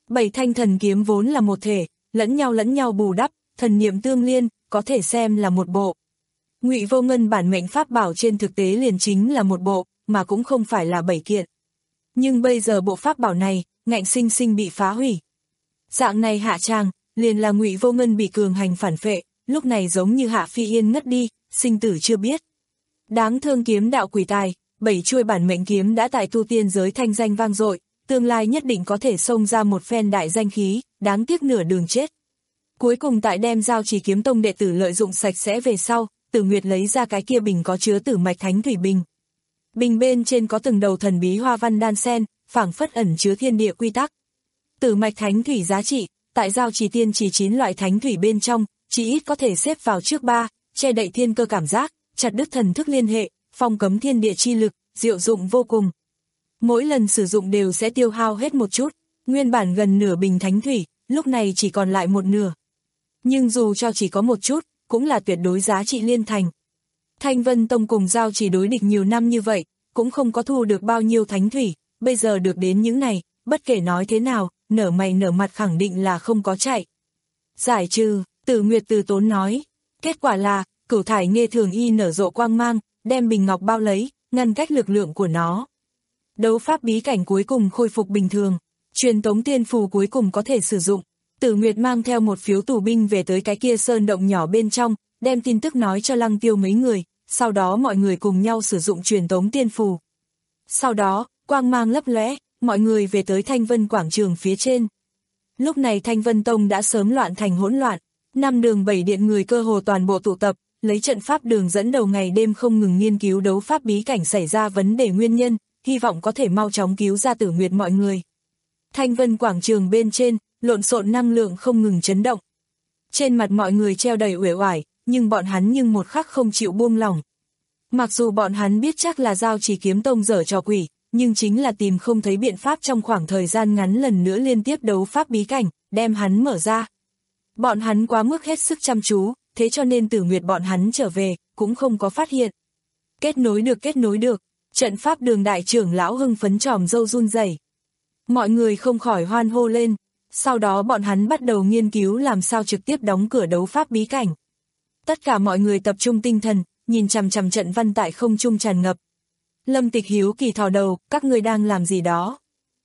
Bảy thanh thần kiếm vốn là một thể, lẫn nhau lẫn nhau bù đắp, thần niệm tương liên, có thể xem là một bộ. Ngụy Vô Ngân bản mệnh pháp bảo trên thực tế liền chính là một bộ, mà cũng không phải là bảy kiện. Nhưng bây giờ bộ pháp bảo này, ngạnh sinh sinh bị phá hủy. Dạng này hạ tràng, liền là Ngụy Vô Ngân bị cường hành phản phệ, lúc này giống như Hạ Phi Yên ngất đi, sinh tử chưa biết. Đáng thương kiếm đạo quỷ tài, bảy chuôi bản mệnh kiếm đã tại tu tiên giới thanh danh vang dội, tương lai nhất định có thể xông ra một phen đại danh khí, đáng tiếc nửa đường chết. Cuối cùng tại đem Giao Chỉ Kiếm Tông đệ tử lợi dụng sạch sẽ về sau, Tử Nguyệt lấy ra cái kia bình có chứa tử mạch thánh thủy bình. Bình bên trên có từng đầu thần bí hoa văn đan sen, phảng phất ẩn chứa thiên địa quy tắc. Tử mạch thánh thủy giá trị, tại Giao Chỉ tiên chỉ chín loại thánh thủy bên trong, chỉ ít có thể xếp vào trước ba, che đậy thiên cơ cảm giác, chặt đứt thần thức liên hệ, phong cấm thiên địa chi lực, diệu dụng vô cùng. Mỗi lần sử dụng đều sẽ tiêu hao hết một chút, nguyên bản gần nửa bình thánh thủy, lúc này chỉ còn lại một nửa. Nhưng dù cho chỉ có một chút, cũng là tuyệt đối giá trị liên thành. Thanh Vân Tông cùng Giao Chỉ đối địch nhiều năm như vậy, cũng không có thu được bao nhiêu thánh thủy, bây giờ được đến những này, bất kể nói thế nào, nở mày nở mặt khẳng định là không có chạy. Giải trừ, Tử Nguyệt từ tốn nói, kết quả là, cửu thải nghe thường y nở rộ quang mang, đem bình ngọc bao lấy, ngăn cách lực lượng của nó. Đấu pháp bí cảnh cuối cùng khôi phục bình thường, truyền tống tiên phù cuối cùng có thể sử dụng. Tử Nguyệt mang theo một phiếu tù binh về tới cái kia sơn động nhỏ bên trong, đem tin tức nói cho Lăng Tiêu mấy người, sau đó mọi người cùng nhau sử dụng truyền tống tiên phù. Sau đó, quang mang lấp lóe, mọi người về tới Thanh Vân quảng trường phía trên. Lúc này Thanh Vân Tông đã sớm loạn thành hỗn loạn, năm đường bảy điện người cơ hồ toàn bộ tụ tập, lấy trận pháp đường dẫn đầu ngày đêm không ngừng nghiên cứu đấu pháp bí cảnh xảy ra vấn đề nguyên nhân, hy vọng có thể mau chóng cứu ra Tử Nguyệt mọi người. Thanh Vân quảng trường bên trên, lộn xộn năng lượng không ngừng chấn động. Trên mặt mọi người treo đầy uể oải, nhưng bọn hắn nhưng một khắc không chịu buông lỏng. Mặc dù bọn hắn biết chắc là Giao Chỉ Kiếm Tông dở trò quỷ, nhưng chính là tìm không thấy biện pháp trong khoảng thời gian ngắn lần nữa liên tiếp đấu pháp bí cảnh, đem hắn mở ra. Bọn hắn quá mức hết sức chăm chú, thế cho nên Tử Nguyệt bọn hắn trở về, cũng không có phát hiện. Kết nối được kết nối được, trận pháp đường đại trưởng lão hưng phấn tròm râu run rẩy. Mọi người không khỏi hoan hô lên, sau đó bọn hắn bắt đầu nghiên cứu làm sao trực tiếp đóng cửa đấu pháp bí cảnh. Tất cả mọi người tập trung tinh thần, nhìn chằm chằm trận văn tại không trung tràn ngập. Lâm Tịch hiếu kỳ thò đầu, các ngươi đang làm gì đó?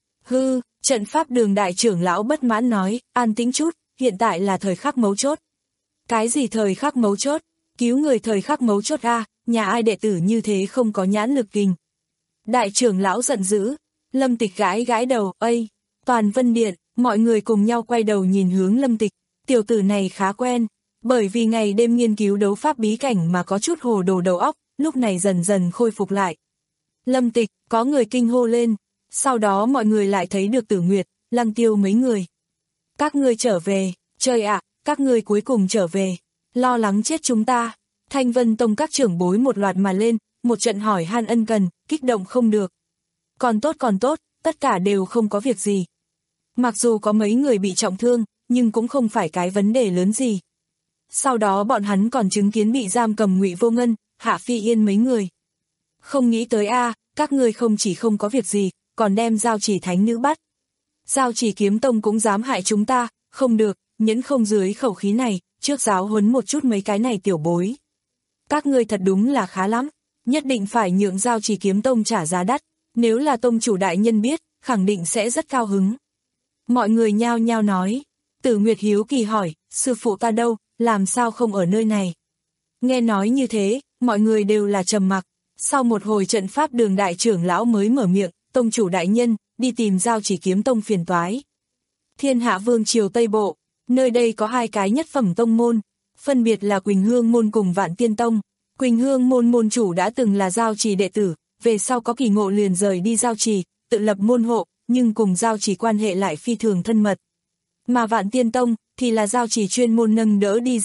Hư, trận pháp đường đại trưởng lão bất mãn nói, an tĩnh chút, hiện tại là thời khắc mấu chốt. Cái gì thời khắc mấu chốt? Cứu người thời khắc mấu chốt a, nhà ai đệ tử như thế không có nhãn lực kình. Đại trưởng lão giận dữ, Lâm Tịch gãi gãi đầu, ây, toàn Vân Điện, mọi người cùng nhau quay đầu nhìn hướng Lâm Tịch, tiểu tử này khá quen, bởi vì ngày đêm nghiên cứu đấu pháp bí cảnh mà có chút hồ đồ đầu óc, lúc này dần dần khôi phục lại. Lâm Tịch, có người kinh hô lên, sau đó mọi người lại thấy được Tử Nguyệt, Lăng Tiêu mấy người. Các ngươi trở về, trời ạ, các ngươi cuối cùng trở về, lo lắng chết chúng ta. Thanh Vân Tông các trưởng bối một loạt mà lên, một trận hỏi han ân cần, kích động không được. Còn tốt còn tốt, tất cả đều không có việc gì. Mặc dù có mấy người bị trọng thương, nhưng cũng không phải cái vấn đề lớn gì. Sau đó bọn hắn còn chứng kiến bị giam cầm Ngụy Vô Ngân, Hạ Phi Yên mấy người. Không nghĩ tới a, các ngươi không chỉ không có việc gì, còn đem Giao Chỉ thánh nữ bắt. Giao Chỉ Kiếm Tông cũng dám hại chúng ta, không được, nhẫn không dưới khẩu khí này, trước giáo huấn một chút mấy cái này tiểu bối. Các ngươi thật đúng là khá lắm, nhất định phải nhượng Giao Chỉ Kiếm Tông trả giá đắt, nếu là tông chủ đại nhân biết, khẳng định sẽ rất cao hứng. Mọi người nhao nhao nói, Tử Nguyệt hiếu kỳ hỏi, sư phụ ta đâu, làm sao không ở nơi này? Nghe nói như thế, mọi người đều là trầm mặc, sau một hồi trận pháp đường đại trưởng lão mới mở miệng, tông chủ đại nhân, đi tìm Giao Chỉ Kiếm Tông phiền toái. Thiên Hạ Vương triều Tây Bộ, nơi đây có hai cái nhất phẩm tông môn, phân biệt là Quỳnh Hương Môn cùng Vạn Tiên Tông. Quỳnh Hương Môn môn chủ đã từng là Giao Chỉ đệ tử, về sau có kỳ ngộ liền rời đi Giao Chỉ, tự lập môn hộ, nhưng cùng Giao Chỉ quan hệ lại phi thường thân mật. Mà Vạn Tiên Tông thì là Giao Chỉ chuyên môn nâng đỡ đi.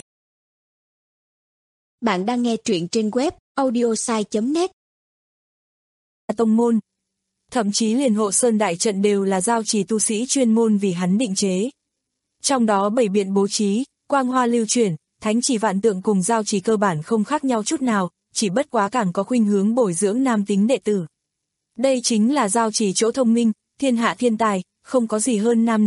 Bạn đang nghe truyện trên web audiosai chấm net. Tông môn, thậm chí liền hộ sơn đại trận đều là Giao Chỉ tu sĩ chuyên môn vì hắn định chế. Trong đó bảy biện bố trí, quang hoa lưu chuyển, thánh chỉ vạn tượng cùng Giao Chỉ cơ bản không khác nhau chút nào, chỉ bất quá càng có khuynh hướng bồi dưỡng nam tính đệ tử. Đây chính là Giao Chỉ chỗ thông minh, thiên hạ thiên tài, không có gì hơn nam nữ,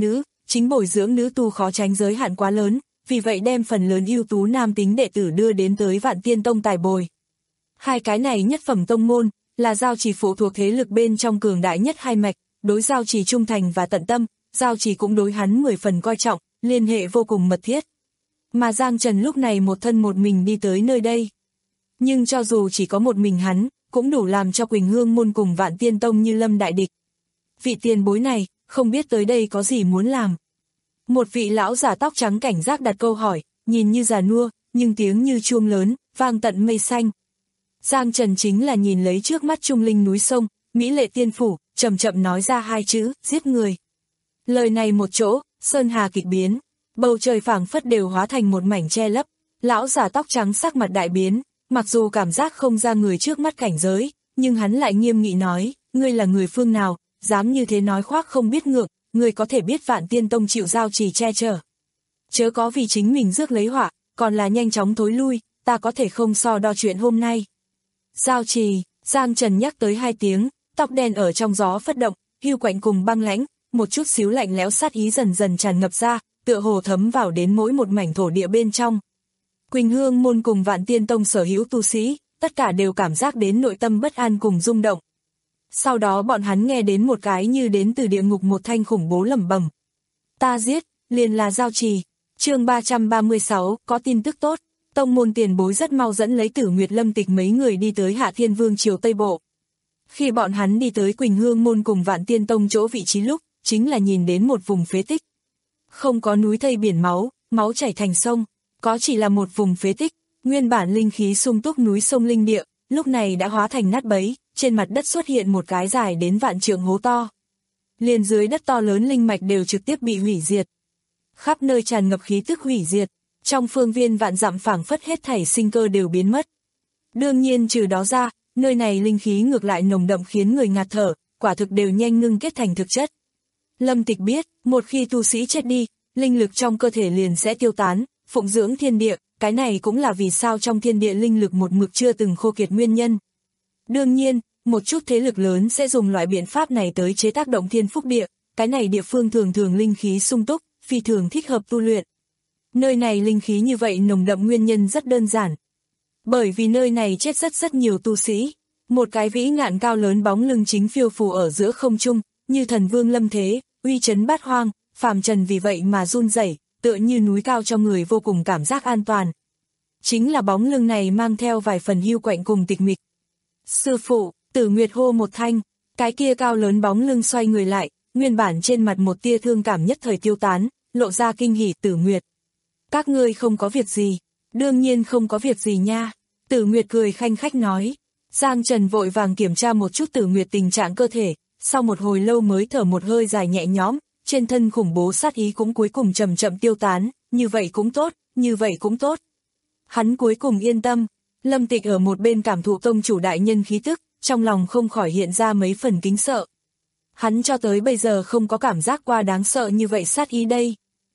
chính bồi dưỡng nữ tu khó tránh giới hạn quá lớn, vì vậy đem phần lớn ưu tú nam tính đệ tử đưa đến tới Vạn Tiên Tông tài bồi. Hai cái này nhất phẩm tông môn, là Giao Chỉ phụ thuộc thế lực bên trong cường đại nhất hai mạch, đối Giao Chỉ trung thành và tận tâm, Giao Chỉ cũng đối hắn mười phần coi trọng, liên hệ vô cùng mật thiết. Mà Giang Trần lúc này một thân một mình đi tới nơi đây. Nhưng cho dù chỉ có một mình hắn, cũng đủ làm cho Quỳnh Hương môn cùng Vạn Tiên Tông như lâm đại địch. Vị tiền bối này, không biết tới đây có gì muốn làm. Một vị lão giả tóc trắng cảnh giác đặt câu hỏi, nhìn như già nua, nhưng tiếng như chuông lớn, vang tận mây xanh. Giang Trần chính là nhìn lấy trước mắt trung linh núi sông, mỹ lệ tiên phủ, chậm chậm nói ra hai chữ, giết người. Lời này một chỗ, sơn hà kịch biến, bầu trời phảng phất đều hóa thành một mảnh che lấp. Lão giả tóc trắng sắc mặt đại biến, mặc dù cảm giác không ra người trước mắt cảnh giới, nhưng hắn lại nghiêm nghị nói, ngươi là người phương nào, dám như thế nói khoác không biết ngượng, ngươi có thể biết Vạn Tiên Tông chịu Giao Chỉ che chở. Chớ có vì chính mình rước lấy họa, còn là nhanh chóng thối lui, ta có thể không so đo chuyện hôm nay. Giao Chỉ, Giang Trần nhắc tới hai tiếng, tóc đen ở trong gió phất động, hưu quạnh cùng băng lãnh, một chút xíu lạnh lẽo sát ý dần dần tràn ngập ra, tựa hồ thấm vào đến mỗi một mảnh thổ địa bên trong. Quỳnh Hương môn cùng Vạn Tiên Tông sở hữu tu sĩ, tất cả đều cảm giác đến nội tâm bất an cùng rung động. Sau đó bọn hắn nghe đến một cái như đến từ địa ngục một thanh khủng bố lẩm bẩm. Ta giết, liền là Giao Chỉ. Chương ba trăm ba mươi sáu, có tin tức tốt. Tông môn tiền bối rất mau dẫn lấy Tử Nguyệt Lâm Tịch mấy người đi tới Hạ Thiên Vương triều Tây Bộ. Khi bọn hắn đi tới Quỳnh Hương môn cùng Vạn Tiên Tông chỗ vị trí lúc, chính là nhìn đến một vùng phế tích. Không có núi thây biển máu, máu chảy thành sông, có chỉ là một vùng phế tích, nguyên bản linh khí sung túc núi sông linh địa, lúc này đã hóa thành nát bấy, trên mặt đất xuất hiện một cái dài đến vạn trượng hố to. Liền dưới đất to lớn linh mạch đều trực tiếp bị hủy diệt. Khắp nơi tràn ngập khí tức hủy diệt, trong phương viên vạn dặm phảng phất hết thảy sinh cơ đều biến mất. Đương nhiên trừ đó ra, nơi này linh khí ngược lại nồng đậm khiến người ngạt thở, quả thực đều nhanh ngưng kết thành thực chất. Lâm Tịch biết, một khi tu sĩ chết đi, linh lực trong cơ thể liền sẽ tiêu tán, phụng dưỡng thiên địa, cái này cũng là vì sao trong thiên địa linh lực một mực chưa từng khô kiệt nguyên nhân. Đương nhiên, một chút thế lực lớn sẽ dùng loại biện pháp này tới chế tác động thiên phúc địa, cái này địa phương thường thường linh khí sung túc, phi thường thích hợp tu luyện. Nơi này linh khí như vậy nồng đậm nguyên nhân rất đơn giản. Bởi vì nơi này chết rất rất nhiều tu sĩ, một cái vĩ ngạn cao lớn bóng lưng chính phiêu phù ở giữa không trung, như thần vương lâm thế, uy chấn bát hoang, phàm trần vì vậy mà run rẩy, tựa như núi cao cho người vô cùng cảm giác an toàn. Chính là bóng lưng này mang theo vài phần hưu quạnh cùng tịch mịch. Sư phụ, Tử Nguyệt hô một thanh, cái kia cao lớn bóng lưng xoay người lại, nguyên bản trên mặt một tia thương cảm nhất thời tiêu tán, lộ ra kinh hỉ. Tử Nguyệt. Các ngươi không có việc gì, đương nhiên không có việc gì nha. Tử Nguyệt cười khanh khách nói. Giang Trần vội vàng kiểm tra một chút Tử Nguyệt tình trạng cơ thể, sau một hồi lâu mới thở một hơi dài nhẹ nhõm, trên thân khủng bố sát ý cũng cuối cùng chậm chậm tiêu tán, như vậy cũng tốt, như vậy cũng tốt. Hắn cuối cùng yên tâm. Lâm Tịch ở một bên cảm thụ tông chủ đại nhân khí tức, trong lòng không khỏi hiện ra mấy phần kính sợ. Hắn cho tới bây giờ không có cảm giác qua đáng sợ như vậy sát ý đây.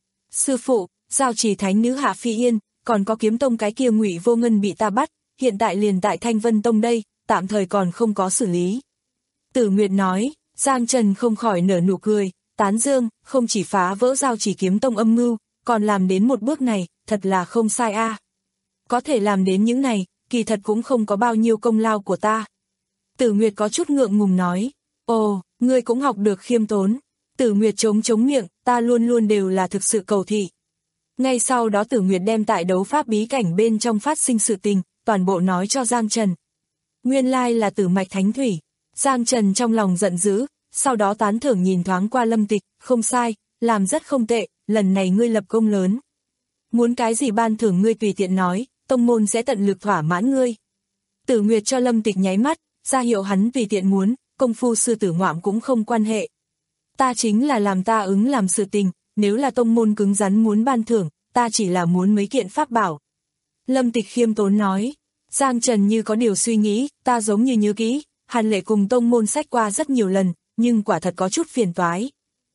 Sư phụ, Giao Chỉ thánh nữ Hạ Phi Yên, còn có kiếm tông cái kia Ngụy Vô Ngân bị ta bắt, hiện tại liền tại Thanh Vân Tông đây, tạm thời còn không có xử lý. Tử Nguyệt nói. Giang Trần không khỏi nở nụ cười, tán dương, không chỉ phá vỡ Giao Chỉ kiếm tông âm mưu, còn làm đến một bước này, thật là không sai a. À. Có thể làm đến những này, kỳ thật cũng không có bao nhiêu công lao của ta. Tử Nguyệt có chút ngượng ngùng nói, ồ, ngươi cũng học được khiêm tốn. Tử Nguyệt chống chống miệng, ta luôn luôn đều là thực sự cầu thị. Ngay sau đó Tử Nguyệt đem tại đấu pháp bí cảnh bên trong phát sinh sự tình, toàn bộ nói cho Giang Trần. Nguyên lai là Tử Mạch Thánh Thủy. Giang Trần trong lòng giận dữ, sau đó tán thưởng nhìn thoáng qua Lâm Tịch, không sai, làm rất không tệ, lần này ngươi lập công lớn. Muốn cái gì ban thưởng ngươi tùy tiện nói, tông môn sẽ tận lực thỏa mãn ngươi. Tử Nguyệt cho Lâm Tịch nháy mắt, ra hiệu hắn tùy tiện muốn, công phu sư tử ngoạm cũng không quan hệ. Ta chính là làm ta ứng làm sự tình, nếu là tông môn cứng rắn muốn ban thưởng, ta chỉ là muốn mấy kiện pháp bảo. Lâm Tịch khiêm tốn nói. Giang Trần như có điều suy nghĩ, ta giống như nhớ kỹ, Hàn Lệ cùng tông môn sách qua rất nhiều lần, nhưng quả thật có chút phiền toái.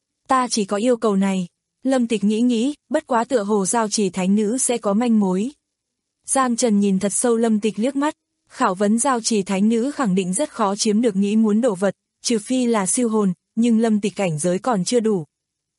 Ta chỉ có yêu cầu này. Lâm Tịch nghĩ nghĩ, bất quá tựa hồ Giao Chỉ thánh nữ sẽ có manh mối. Giang Trần nhìn thật sâu Lâm Tịch liếc mắt, khảo vấn Giao Chỉ thánh nữ khẳng định rất khó chiếm được nghĩ muốn đồ vật, trừ phi là siêu hồn, nhưng Lâm Tịch cảnh giới còn chưa đủ.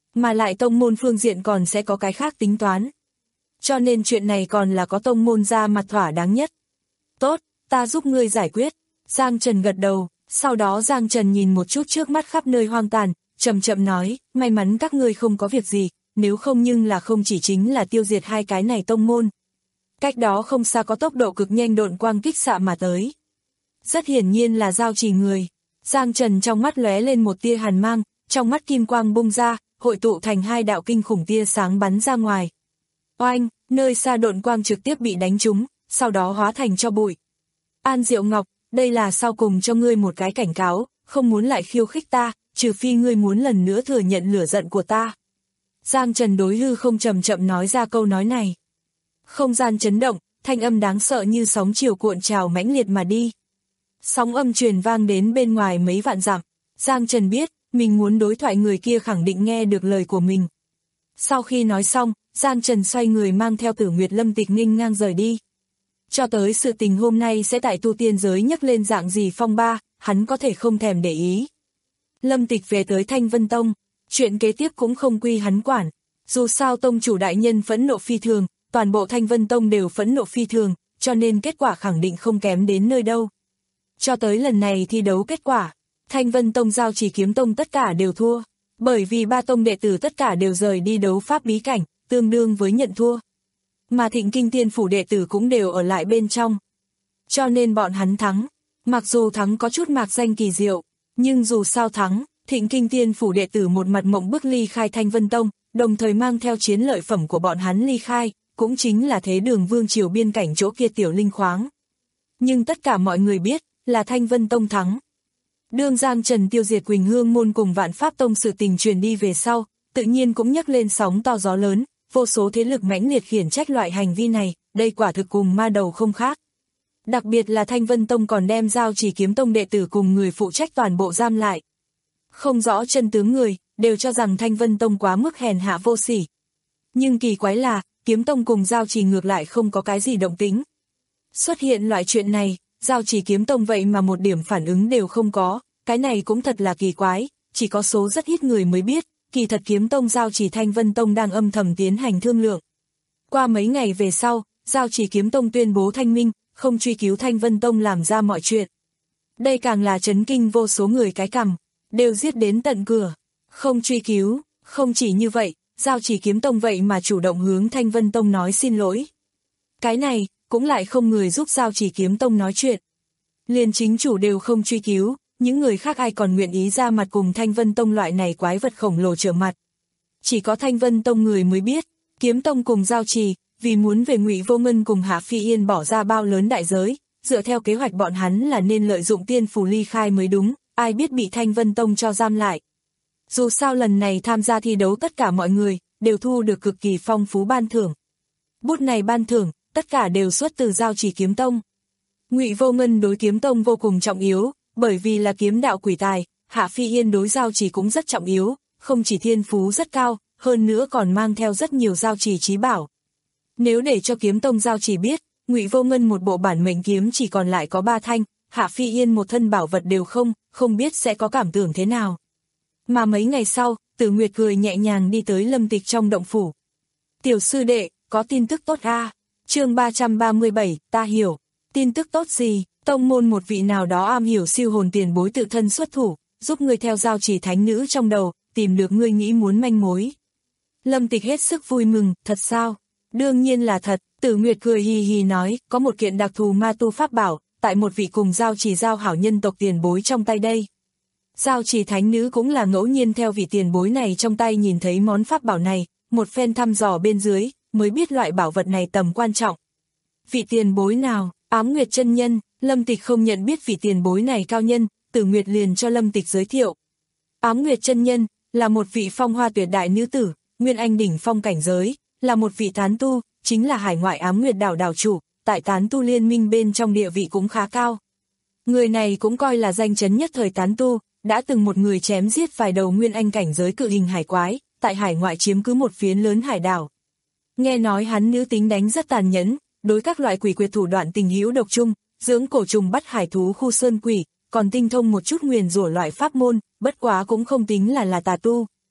mà lại tông môn phương diện còn sẽ có cái khác tính toán. Cho nên chuyện này còn là có tông môn ra mặt thỏa đáng nhất. Tốt, ta giúp ngươi giải quyết. Giang Trần gật đầu, sau đó Giang Trần nhìn một chút trước mắt khắp nơi hoang tàn, chậm chậm nói, may mắn các ngươi không có việc gì, nếu không nhưng là không chỉ chính là tiêu diệt hai cái này tông môn. Cách đó không xa có tốc độ cực nhanh độn quang kích xạ mà tới. Rất hiển nhiên là giao chỉ người. Giang Trần trong mắt lóe lên một tia hàn mang, trong mắt kim quang bung ra, hội tụ thành hai đạo kinh khủng tia sáng bắn ra ngoài. Oanh, nơi xa độn quang trực tiếp bị đánh trúng, sau đó hóa thành cho bụi. An Diệu Ngọc, đây là sau cùng cho ngươi một cái cảnh cáo, không muốn lại khiêu khích ta, trừ phi ngươi muốn lần nữa thừa nhận lửa giận của ta. Giang Trần đối hư không chậm chậm nói ra câu nói này. Không gian chấn động, thanh âm đáng sợ như sóng chiều cuộn trào mãnh liệt mà đi. Sóng âm truyền vang đến bên ngoài mấy vạn dặm. Giang Trần biết, mình muốn đối thoại người kia khẳng định nghe được lời của mình. Sau khi nói xong, Giang Trần xoay người mang theo Tử Nguyệt Lâm Tịch nghênh ngang rời đi. Cho tới sự tình hôm nay sẽ tại tu tiên giới nhấc lên dạng gì phong ba, hắn có thể không thèm để ý. Lâm Tịch về tới Thanh Vân Tông, chuyện kế tiếp cũng không quy hắn quản. Dù sao tông chủ đại nhân phẫn nộ phi thường, toàn bộ Thanh Vân Tông đều phẫn nộ phi thường, cho nên kết quả khẳng định không kém đến nơi đâu. Cho tới lần này thi đấu kết quả, Thanh Vân Tông Giao Chỉ Kiếm Tông tất cả đều thua, bởi vì ba tông đệ tử tất cả đều rời đi đấu pháp bí cảnh, tương đương với nhận thua. Mà Thịnh Kinh Tiên Phủ đệ tử cũng đều ở lại bên trong. Cho nên bọn hắn thắng, mặc dù thắng có chút mạc danh kỳ diệu, nhưng dù sao thắng, Thịnh Kinh Tiên Phủ đệ tử một mặt mộng bức ly khai Thanh Vân Tông, đồng thời mang theo chiến lợi phẩm của bọn hắn ly khai, cũng chính là Thế Đường Vương triều biên cảnh chỗ kia tiểu linh khoáng. Nhưng tất cả mọi người biết, là Thanh Vân Tông thắng. Đương Giang Trần tiêu diệt Quỳnh Hương môn cùng Vạn Pháp Tông sự tình truyền đi về sau, tự nhiên cũng nhấc lên sóng to gió lớn, vô số thế lực mãnh liệt khiển trách loại hành vi này, đây quả thực cùng ma đầu không khác. Đặc biệt là Thanh Vân Tông còn đem Giao Chỉ Kiếm Tông đệ tử cùng người phụ trách toàn bộ giam lại. Không rõ chân tướng người, đều cho rằng Thanh Vân Tông quá mức hèn hạ vô sỉ. Nhưng kỳ quái là, Kiếm Tông cùng Giao Chỉ ngược lại không có cái gì động tĩnh. Xuất hiện loại chuyện này, Giao Chỉ Kiếm Tông vậy mà một điểm phản ứng đều không có, cái này cũng thật là kỳ quái, chỉ có số rất ít người mới biết, kỳ thật Kiếm Tông Giao Chỉ Thanh Vân Tông đang âm thầm tiến hành thương lượng. Qua mấy ngày về sau, Giao Chỉ Kiếm Tông tuyên bố thanh minh, không truy cứu Thanh Vân Tông làm ra mọi chuyện. Đây càng là chấn kinh vô số người cái cằm, đều giết đến tận cửa. Không truy cứu, không chỉ như vậy, Giao Chỉ Kiếm Tông vậy mà chủ động hướng Thanh Vân Tông nói xin lỗi. Cái này, cũng lại không người giúp Giao Chỉ Kiếm Tông nói chuyện. Liền chính chủ đều không truy cứu, những người khác ai còn nguyện ý ra mặt cùng Thanh Vân Tông loại này quái vật khổng lồ trở mặt. Chỉ có Thanh Vân Tông người mới biết, Kiếm Tông cùng Giao Chỉ, vì muốn về Ngụy Vô Ngân cùng Hạ Phi Yên bỏ ra bao lớn đại giới, dựa theo kế hoạch bọn hắn là nên lợi dụng tiên phủ ly khai mới đúng, ai biết bị Thanh Vân Tông cho giam lại. Dù sao lần này tham gia thi đấu tất cả mọi người, đều thu được cực kỳ phong phú ban thưởng. Bút này ban thưởng, tất cả đều xuất từ Giao Chỉ Kiếm Tông. Ngụy Vô Ngân đối Kiếm Tông vô cùng trọng yếu, bởi vì là kiếm đạo quỷ tài, Hạ Phi Yên đối Giao Chỉ cũng rất trọng yếu, không chỉ thiên phú rất cao, hơn nữa còn mang theo rất nhiều Giao Chỉ chí bảo. Nếu để cho Kiếm Tông Giao Chỉ biết, Ngụy Vô Ngân một bộ bản mệnh kiếm chỉ còn lại có ba thanh, Hạ Phi Yên một thân bảo vật đều không, không biết sẽ có cảm tưởng thế nào. Mà mấy ngày sau, Tử Nguyệt cười nhẹ nhàng đi tới Lâm Tịch trong động phủ. Tiểu sư đệ, có tin tức tốt a. Chương ba trăm ba mươi bảy, ta hiểu. Tin tức tốt gì? Tông môn một vị nào đó am hiểu siêu hồn tiền bối tự thân xuất thủ, giúp ngươi theo Giao Chỉ thánh nữ trong đầu, tìm được ngươi nghĩ muốn manh mối. Lâm Tịch hết sức vui mừng, thật sao? Đương nhiên là thật, Tử Nguyệt cười hì hì nói, có một kiện đặc thù ma tu pháp bảo, tại một vị cùng Giao Chỉ giao hảo nhân tộc tiền bối trong tay đây. Giao Chỉ thánh nữ cũng là ngẫu nhiên theo vị tiền bối này trong tay nhìn thấy món pháp bảo này, một phen thăm dò bên dưới, mới biết loại bảo vật này tầm quan trọng. Vị tiền bối nào? Ám Nguyệt chân nhân. Lâm Tịch không nhận biết vị tiền bối này cao nhân, Tử Nguyệt liền cho Lâm Tịch giới thiệu. Ám Nguyệt chân nhân, là một vị phong hoa tuyệt đại nữ tử, nguyên anh đỉnh phong cảnh giới, là một vị tán tu, chính là hải ngoại Ám Nguyệt đảo đảo chủ, tại tán tu liên minh bên trong địa vị cũng khá cao. Người này cũng coi là danh chấn nhất thời tán tu, đã từng một người chém giết vài đầu nguyên anh cảnh giới cự hình hải quái, tại hải ngoại chiếm cứ một phiến lớn hải đảo. Nghe nói hắn nữ tính đánh rất tàn nhẫn, đối các loại quỷ quyệt thủ đoạn tình hữu độc chung, dưỡng cổ trùng bắt hải thú khu sơn quỷ, còn tinh thông một chút nguyền rủa loại pháp môn, bất quá cũng không tính là là tà tu.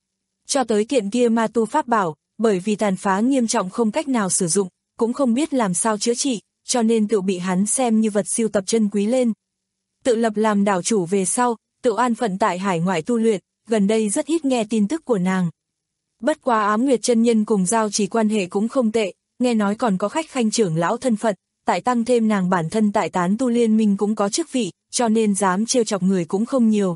Cho tới kiện kia ma tu pháp bảo, bởi vì tàn phá nghiêm trọng không cách nào sử dụng, cũng không biết làm sao chữa trị, cho nên tự bị hắn xem như vật siêu tập chân quý lên. Tự lập làm đảo chủ về sau, tự an phận tại hải ngoại tu luyện, gần đây rất ít nghe tin tức của nàng. Bất quá Ám Nguyệt chân nhân cùng Giao Chỉ quan hệ cũng không tệ, nghe nói còn có khách khanh trưởng lão thân phận, tại tăng thêm nàng bản thân tại tán tu liên minh cũng có chức vị, cho nên dám trêu chọc người cũng không nhiều.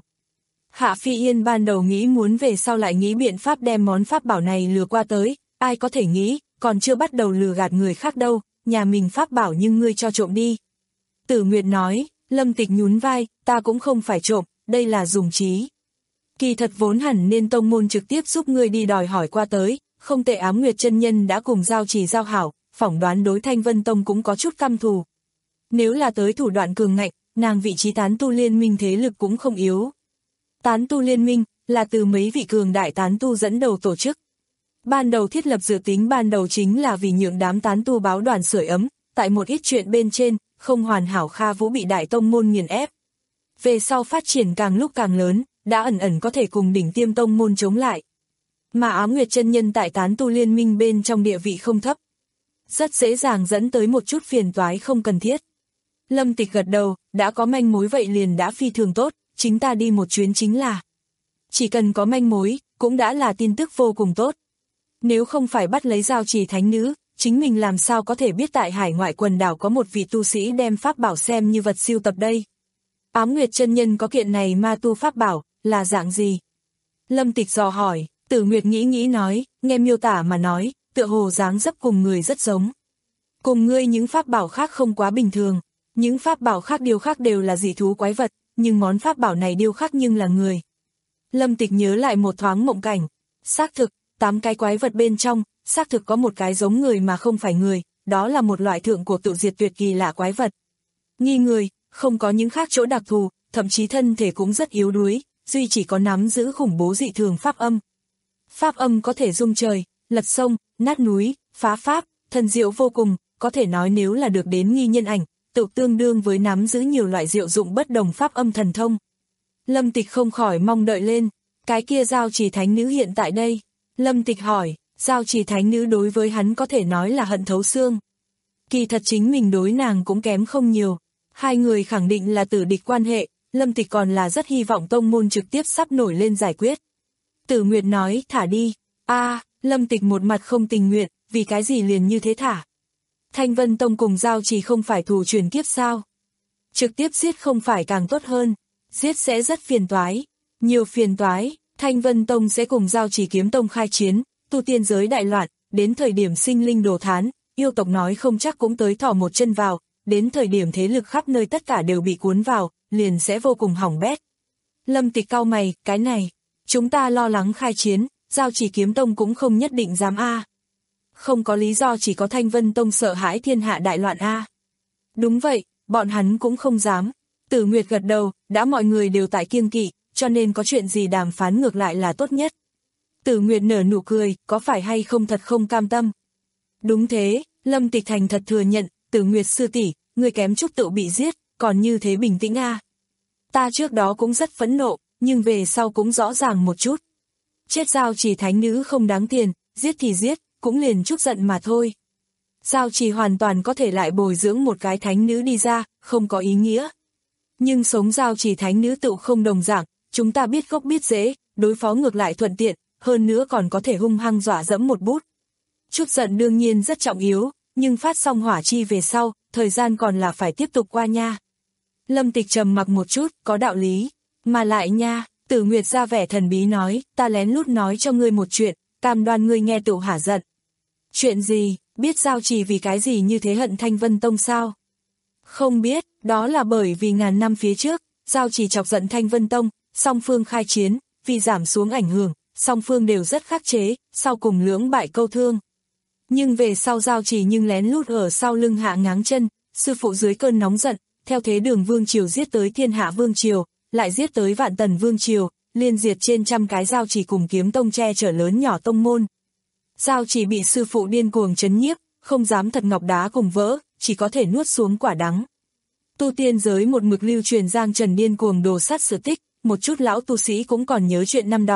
Hạ Phi Yên ban đầu nghĩ muốn về sau lại nghĩ biện pháp đem món pháp bảo này lừa qua tới, ai có thể nghĩ, còn chưa bắt đầu lừa gạt người khác đâu, nhà mình pháp bảo nhưng ngươi cho trộm đi. Tử Nguyệt nói, Lâm Tịch nhún vai, ta cũng không phải trộm, đây là dùng trí. Kỳ thật vốn hẳn nên tông môn trực tiếp giúp ngươi đi đòi hỏi qua tới, không tệ. Ám Nguyệt chân nhân đã cùng Giao Chỉ giao hảo, phỏng đoán đối Thanh Vân Tông cũng có chút căm thù. Nếu là tới thủ đoạn cường ngạnh, nàng vị trí tán tu liên minh thế lực cũng không yếu. Tán tu liên minh là từ mấy vị cường đại tán tu dẫn đầu tổ chức. Ban đầu thiết lập dự tính ban đầu chính là vì nhượng đám tán tu báo đoàn sưởi ấm, tại một ít chuyện bên trên, không hoàn hảo Kha Vũ bị đại tông môn nghiền ép. Về sau phát triển càng lúc càng lớn, đã ẩn ẩn có thể cùng đỉnh tiêm tông môn chống lại. Mà Ám Nguyệt chân nhân tại tán tu liên minh bên trong địa vị không thấp. Rất dễ dàng dẫn tới một chút phiền toái không cần thiết. Lâm Tịch gật đầu, đã có manh mối vậy liền đã phi thường tốt, chính ta đi một chuyến chính là. Chỉ cần có manh mối, cũng đã là tin tức vô cùng tốt. Nếu không phải bắt lấy Giao Chỉ thánh nữ, chính mình làm sao có thể biết tại hải ngoại quần đảo có một vị tu sĩ đem pháp bảo xem như vật siêu tập đây. Ám Nguyệt chân nhân có kiện này ma tu pháp bảo, là dạng gì? Lâm Tịch dò hỏi, Tử Nguyệt nghĩ nghĩ nói, nghe miêu tả mà nói, tựa hồ dáng dấp cùng người rất giống. Cùng ngươi những pháp bảo khác không quá bình thường, những pháp bảo khác điêu khắc đều là dị thú quái vật, nhưng món pháp bảo này điêu khắc nhưng là người. Lâm Tịch nhớ lại một thoáng mộng cảnh, xác thực, tám cái quái vật bên trong, xác thực có một cái giống người mà không phải người, đó là một loại thượng cổ tự diệt tuyệt kỳ lạ quái vật. Nghi người, không có những khác chỗ đặc thù, thậm chí thân thể cũng rất yếu đuối, duy chỉ có nắm giữ khủng bố dị thường pháp âm. Pháp âm có thể rung trời, lật sông, nát núi, phá pháp, thần diệu vô cùng, có thể nói nếu là được đến nghi nhân ảnh, tự tương đương với nắm giữ nhiều loại diệu dụng bất đồng pháp âm thần thông. Lâm Tịch không khỏi mong đợi lên, cái kia Giao Chỉ thánh nữ hiện tại đây. Lâm Tịch hỏi, Giao Chỉ thánh nữ đối với hắn có thể nói là hận thấu xương. Kỳ thật chính mình đối nàng cũng kém không nhiều, hai người khẳng định là tử địch quan hệ, Lâm Tịch còn là rất hy vọng tông môn trực tiếp sắp nổi lên giải quyết. Tử Nguyệt nói, thả đi. A, Lâm Tịch một mặt không tình nguyện, vì cái gì liền như thế thả. Thanh Vân Tông cùng Giao Chỉ không phải thù truyền kiếp sao? Trực tiếp giết không phải càng tốt hơn, giết sẽ rất phiền toái. Nhiều phiền toái, Thanh Vân Tông sẽ cùng Giao Chỉ kiếm tông khai chiến, tu tiên giới đại loạn, đến thời điểm sinh linh đồ thán, yêu tộc nói không chắc cũng tới thò một chân vào, đến thời điểm thế lực khắp nơi tất cả đều bị cuốn vào, liền sẽ vô cùng hỏng bét. Lâm Tịch cau mày, cái này, chúng ta lo lắng khai chiến, Giao Chỉ kiếm tông cũng không nhất định dám a. Không có lý do chỉ có Thanh Vân Tông sợ hãi thiên hạ đại loạn a. Đúng vậy, bọn hắn cũng không dám. Tử Nguyệt gật đầu, đã mọi người đều tại kiêng kỵ, cho nên có chuyện gì đàm phán ngược lại là tốt nhất. Tử Nguyệt nở nụ cười, có phải hay không thật không cam tâm? Đúng thế, Lâm Tịch thành thật thừa nhận, Tử Nguyệt sư tỷ, người kém chút tự bị giết, còn như thế bình tĩnh a. Ta trước đó cũng rất phẫn nộ, nhưng về sau cũng rõ ràng một chút. Chết Giao Chỉ thánh nữ không đáng tiền, giết thì giết, cũng liền chút giận mà thôi. Giao Chỉ hoàn toàn có thể lại bồi dưỡng một cái thánh nữ đi ra, không có ý nghĩa. Nhưng sống Giao Chỉ thánh nữ tự không đồng dạng, chúng ta biết gốc biết rễ, đối phó ngược lại thuận tiện, hơn nữa còn có thể hung hăng dọa dẫm một bút. Chút giận đương nhiên rất trọng yếu, nhưng phát xong hỏa chi về sau, thời gian còn là phải tiếp tục qua nha. Lâm Tịch trầm mặc một chút, có đạo lý. Mà lại nha, Tử Nguyệt ra vẻ thần bí nói, ta lén lút nói cho ngươi một chuyện, cam đoan ngươi nghe tự hả giận. Chuyện gì, biết Giao Chỉ vì cái gì như thế hận Thanh Vân Tông sao? Không biết, đó là bởi vì ngàn năm phía trước, Giao Chỉ chọc giận Thanh Vân Tông, song phương khai chiến, vì giảm xuống ảnh hưởng, song phương đều rất khắc chế, sau cùng lưỡng bại câu thương. Nhưng về sau Giao Chỉ nhưng lén lút ở sau lưng hạ ngáng chân, sư phụ dưới cơn nóng giận, theo thế đường vương triều giết tới thiên hạ vương triều, lại giết tới vạn tần vương triều, liên diệt trên trăm cái Giao Chỉ cùng kiếm tông che chở lớn nhỏ tông môn. Giao Chỉ bị sư phụ điên cuồng trấn nhiếp, không dám thật ngọc đá cùng vỡ, chỉ có thể nuốt xuống quả đắng. Tu tiên giới một mực lưu truyền Giang Trần điên cuồng đồ sát sự tích, một chút lão tu sĩ cũng còn nhớ chuyện năm đó,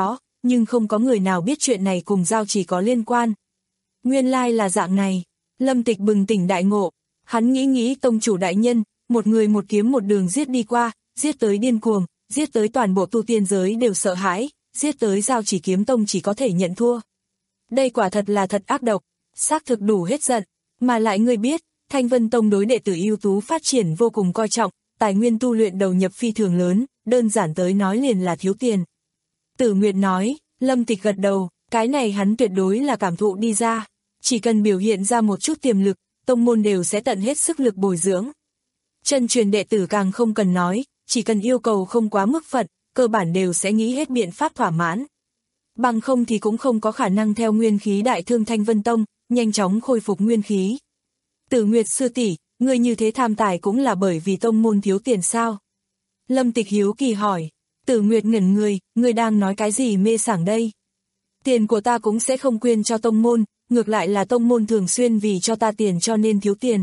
nhưng không có người nào biết chuyện này cùng giao chỉ có liên quan. Nguyên lai là dạng này, Lâm Tịch bừng tỉnh đại ngộ, hắn nghĩ nghĩ tông chủ đại nhân, một người một kiếm một đường giết đi qua, giết tới điên cuồng, giết tới toàn bộ tu tiên giới đều sợ hãi, giết tới giao chỉ kiếm tông chỉ có thể nhận thua. Đây quả thật là thật ác độc, xác thực đủ hết giận, mà lại người biết, Thanh Vân Tông đối đệ tử ưu tú phát triển vô cùng coi trọng, tài nguyên tu luyện đầu nhập phi thường lớn, đơn giản tới nói liền là thiếu tiền. Tử Nguyệt nói, Lâm Tịch gật đầu, cái này hắn tuyệt đối là cảm thụ đi ra, chỉ cần biểu hiện ra một chút tiềm lực, tông môn đều sẽ tận hết sức lực bồi dưỡng. Chân truyền đệ tử càng không cần nói, chỉ cần yêu cầu không quá mức phận, cơ bản đều sẽ nghĩ hết biện pháp thỏa mãn. Bằng không thì cũng không có khả năng theo nguyên khí đại thương Thanh Vân Tông, nhanh chóng khôi phục nguyên khí. Tử Nguyệt sư tỷ, người như thế tham tài cũng là bởi vì tông môn thiếu tiền sao? Lâm Tịch hiếu kỳ hỏi. Tử Nguyệt ngẩn người, người đang nói cái gì mê sảng đây? Tiền của ta cũng sẽ không quyên cho tông môn, ngược lại là tông môn thường xuyên vì cho ta tiền cho nên thiếu tiền.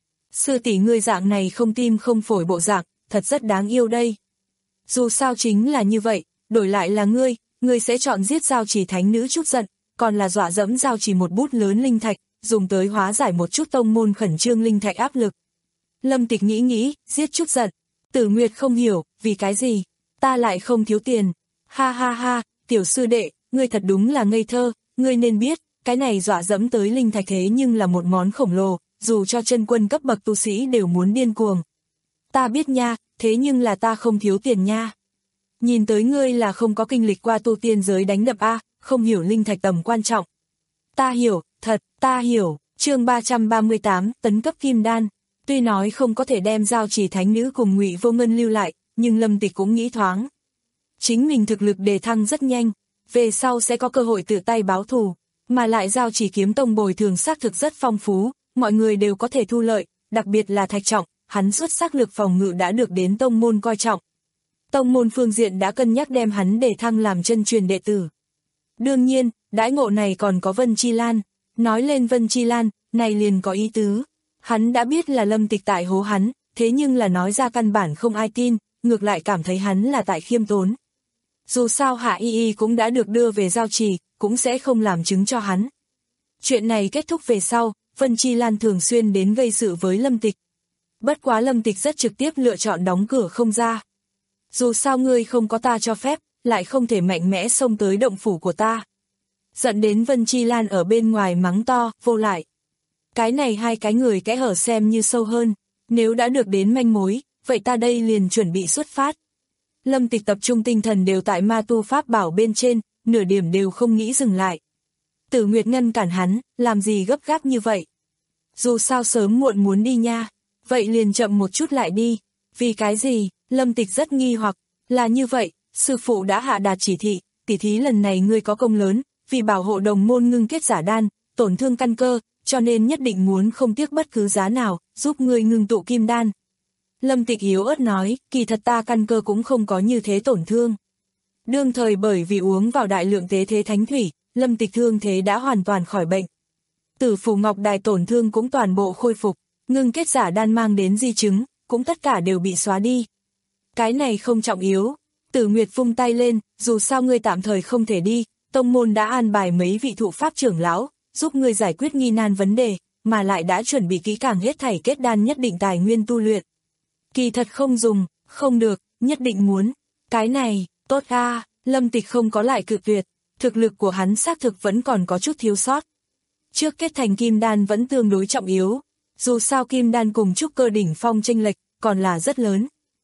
Sư tỷ ngươi dạng này không tim không phổi bộ dạng, thật rất đáng yêu đây. Dù sao chính là như vậy, đổi lại là ngươi, ngươi sẽ chọn giết giao chỉ thánh nữ chút giận, còn là dọa dẫm giao chỉ một bút lớn linh thạch, dùng tới hóa giải một chút tông môn khẩn trương linh thạch áp lực. Lâm Tịch nghĩ nghĩ, giết chút giận. Tử Nguyệt không hiểu, vì cái gì? Ta lại không thiếu tiền. Ha ha ha, tiểu sư đệ, ngươi thật đúng là ngây thơ, ngươi nên biết, cái này dọa dẫm tới linh thạch thế nhưng là một món khổng lồ, dù cho chân quân cấp bậc tu sĩ đều muốn điên cuồng. Ta biết nha, thế nhưng là ta không thiếu tiền nha. Nhìn tới ngươi là không có kinh lịch qua tu tiên giới đánh đập a, không hiểu linh thạch tầm quan trọng. Ta hiểu, thật, ta hiểu, chương ba trăm ba mươi tám, tấn cấp kim đan. Tuy nói không có thể đem giao chỉ thánh nữ cùng Ngụy Vô Ngân lưu lại, nhưng Lâm Tịch cũng nghĩ thoáng. Chính mình thực lực đề thăng rất nhanh, về sau sẽ có cơ hội tự tay báo thù, mà lại giao chỉ kiếm tông bồi thường xác thực rất phong phú, mọi người đều có thể thu lợi, đặc biệt là Thạch Trọng, hắn xuất sắc lực phòng ngự đã được đến tông môn coi trọng. Tông môn phương diện đã cân nhắc đem hắn đề thăng làm chân truyền đệ tử. Đương nhiên, đãi ngộ này còn có Vân Chi Lan, nói lên Vân Chi Lan, này liền có ý tứ. Hắn đã biết là Lâm Tịch tại hố hắn, thế nhưng là nói ra căn bản không ai tin, ngược lại cảm thấy hắn là tại khiêm tốn. Dù sao Hạ Y Y cũng đã được đưa về giao trì, cũng sẽ không làm chứng cho hắn. Chuyện này kết thúc về sau, Vân Chi Lan thường xuyên đến gây sự với Lâm Tịch. Bất quá Lâm Tịch rất trực tiếp lựa chọn đóng cửa không ra. Dù sao ngươi không có ta cho phép, lại không thể mạnh mẽ xông tới động phủ của ta. Dẫn đến Vân Chi Lan ở bên ngoài mắng to, vô lại. Cái này hai cái người kẽ hở xem như sâu hơn, nếu đã được đến manh mối, vậy ta đây liền chuẩn bị xuất phát. Lâm Tịch tập trung tinh thần đều tại ma tu pháp bảo bên trên, nửa điểm đều không nghĩ dừng lại. Tử Nguyệt ngăn cản hắn, làm gì gấp gáp như vậy? Dù sao sớm muộn muốn đi nha, vậy liền chậm một chút lại đi. Vì cái gì? Lâm Tịch rất nghi hoặc, là như vậy, sư phụ đã hạ đạt chỉ thị, tỉ thí lần này ngươi có công lớn, vì bảo hộ đồng môn ngưng kết giả đan, tổn thương căn cơ, cho nên nhất định muốn không tiếc bất cứ giá nào, giúp ngươi ngưng tụ kim đan. Lâm Tịch yếu ớt nói, kỳ thật ta căn cơ cũng không có như thế tổn thương. Đương thời bởi vì uống vào đại lượng tế thế thánh thủy, Lâm Tịch thương thế đã hoàn toàn khỏi bệnh. Tử Phủ Ngọc Đài tổn thương cũng toàn bộ khôi phục, ngưng kết giả đan mang đến di chứng, cũng tất cả đều bị xóa đi. Cái này không trọng yếu. Tử Nguyệt vung tay lên, dù sao ngươi tạm thời không thể đi, tông môn đã an bài mấy vị thụ pháp trưởng lão, giúp ngươi giải quyết nghi nan vấn đề, mà lại đã chuẩn bị kỹ càng hết thảy kết đan nhất định tài nguyên tu luyện. Kỳ thật không dùng, không được, nhất định muốn. Cái này, tốt a, Lâm Tịch không có lại cự tuyệt, thực lực của hắn xác thực vẫn còn có chút thiếu sót. Trước kết thành kim đan vẫn tương đối trọng yếu, dù sao kim đan cùng trúc cơ đỉnh phong chênh lệch còn là rất lớn.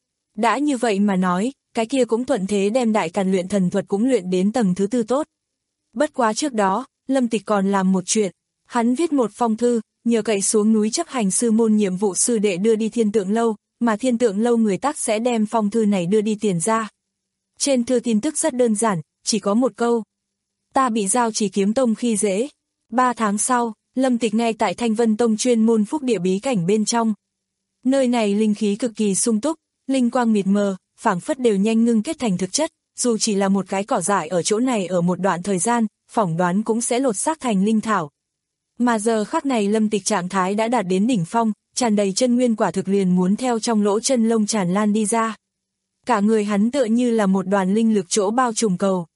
Đã như vậy mà nói, cái kia cũng thuận thế đem đại càn luyện thần thuật cũng luyện đến tầng thứ tư tốt. Bất quá trước đó, Lâm Tịch còn làm một chuyện, hắn viết một phong thư, nhờ cậy xuống núi chấp hành sư môn nhiệm vụ sư đệ đưa đi Thiên Tượng Lâu, mà Thiên Tượng Lâu người tác sẽ đem phong thư này đưa đi tiền ra. Trên thư tin tức rất đơn giản, chỉ có một câu. Ta bị giao chỉ kiếm tông khi dễ. Ba tháng sau, Lâm Tịch ngay tại Thanh Vân Tông chuyên môn phúc địa bí cảnh bên trong. Nơi này linh khí cực kỳ sung túc, linh quang mịt mờ, phảng phất đều nhanh ngưng kết thành thực chất, dù chỉ là một cái cỏ dại ở chỗ này ở một đoạn thời gian, phỏng đoán cũng sẽ lột xác thành linh thảo. Mà giờ khắc này Lâm Tịch trạng thái đã đạt đến đỉnh phong, tràn đầy chân nguyên quả thực liền muốn theo trong lỗ chân lông tràn lan đi ra. Cả người hắn tựa như là một đoàn linh lực chỗ bao trùm cầu.